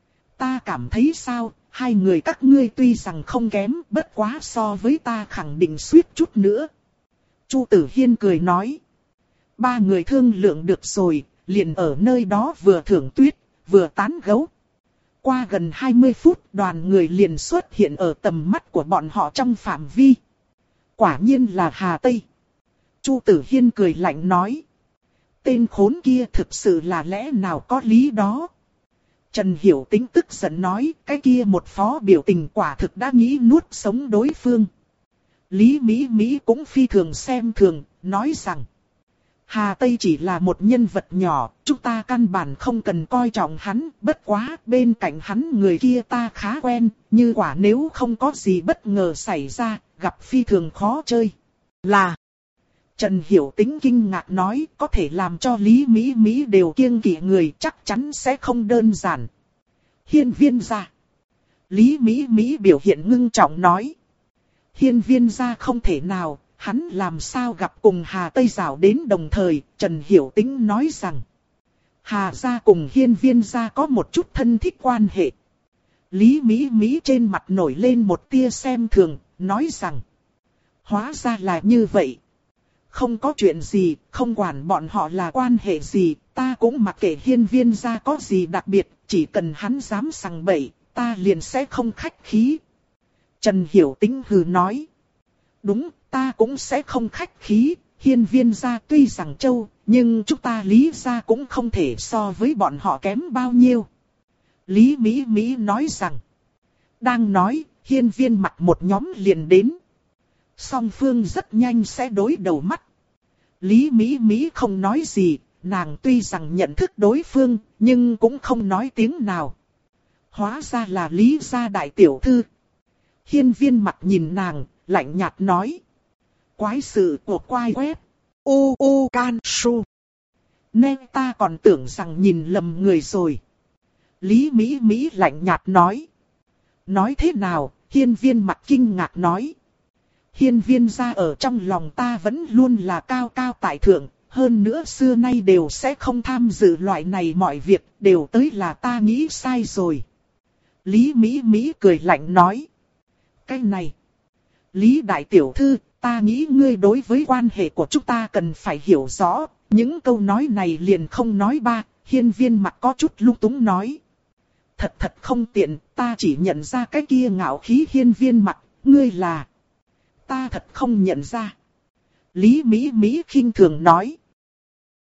Ta cảm thấy sao, hai người các ngươi tuy rằng không kém, bất quá so với ta khẳng định suýt chút nữa. Chu Tử Hiên cười nói. Ba người thương lượng được rồi, liền ở nơi đó vừa thưởng tuyết, vừa tán gẫu. Qua gần hai mươi phút đoàn người liền xuất hiện ở tầm mắt của bọn họ trong phạm vi. Quả nhiên là Hà Tây. Chu Tử Hiên cười lạnh nói. Tên khốn kia thực sự là lẽ nào có lý đó. Trần Hiểu Tĩnh tức giận nói, cái kia một phó biểu tình quả thực đã nghĩ nuốt sống đối phương. Lý Mỹ Mỹ cũng phi thường xem thường, nói rằng. Hà Tây chỉ là một nhân vật nhỏ, chúng ta căn bản không cần coi trọng hắn, bất quá bên cạnh hắn người kia ta khá quen, như quả nếu không có gì bất ngờ xảy ra, gặp phi thường khó chơi. Là, Trần Hiểu Tĩnh kinh ngạc nói, có thể làm cho Lý Mỹ Mỹ đều kiêng kỵ người chắc chắn sẽ không đơn giản. Hiên Viên gia. Lý Mỹ Mỹ biểu hiện ngưng trọng nói. Hiên Viên gia không thể nào. Hắn làm sao gặp cùng Hà Tây Giảo đến đồng thời, Trần Hiểu Tĩnh nói rằng. Hà gia cùng Hiên Viên gia có một chút thân thích quan hệ. Lý Mỹ Mỹ trên mặt nổi lên một tia xem thường, nói rằng. Hóa ra là như vậy. Không có chuyện gì, không quản bọn họ là quan hệ gì, ta cũng mặc kệ Hiên Viên gia có gì đặc biệt, chỉ cần hắn dám sằng bậy, ta liền sẽ không khách khí. Trần Hiểu Tĩnh hừ nói. Đúng, ta cũng sẽ không khách khí, Hiên Viên gia tuy rằng châu, nhưng chúng ta Lý gia cũng không thể so với bọn họ kém bao nhiêu. Lý Mỹ Mỹ nói rằng. Đang nói, Hiên Viên mặt một nhóm liền đến. Song phương rất nhanh sẽ đối đầu mắt. Lý Mỹ Mỹ không nói gì, nàng tuy rằng nhận thức đối phương, nhưng cũng không nói tiếng nào. Hóa ra là Lý gia đại tiểu thư. Hiên Viên mặt nhìn nàng, lạnh nhạt nói. Quái sự của quái web. U U Can Su. Nên ta còn tưởng rằng nhìn lầm người rồi. Lý Mỹ Mỹ lạnh nhạt nói. Nói thế nào? Hiên Viên mặt kinh ngạc nói. Hiên Viên gia ở trong lòng ta vẫn luôn là cao cao tại thượng. Hơn nữa xưa nay đều sẽ không tham dự loại này mọi việc. Đều tới là ta nghĩ sai rồi. Lý Mỹ Mỹ cười lạnh nói. Cái này. Lý đại tiểu thư, ta nghĩ ngươi đối với quan hệ của chúng ta cần phải hiểu rõ. Những câu nói này liền không nói ba. Hiên Viên mặt có chút lung túng nói. Thật thật không tiện, ta chỉ nhận ra cái kia ngạo khí Hiên Viên mặt, ngươi là. Ta thật không nhận ra. Lý Mỹ Mỹ khinh thường nói.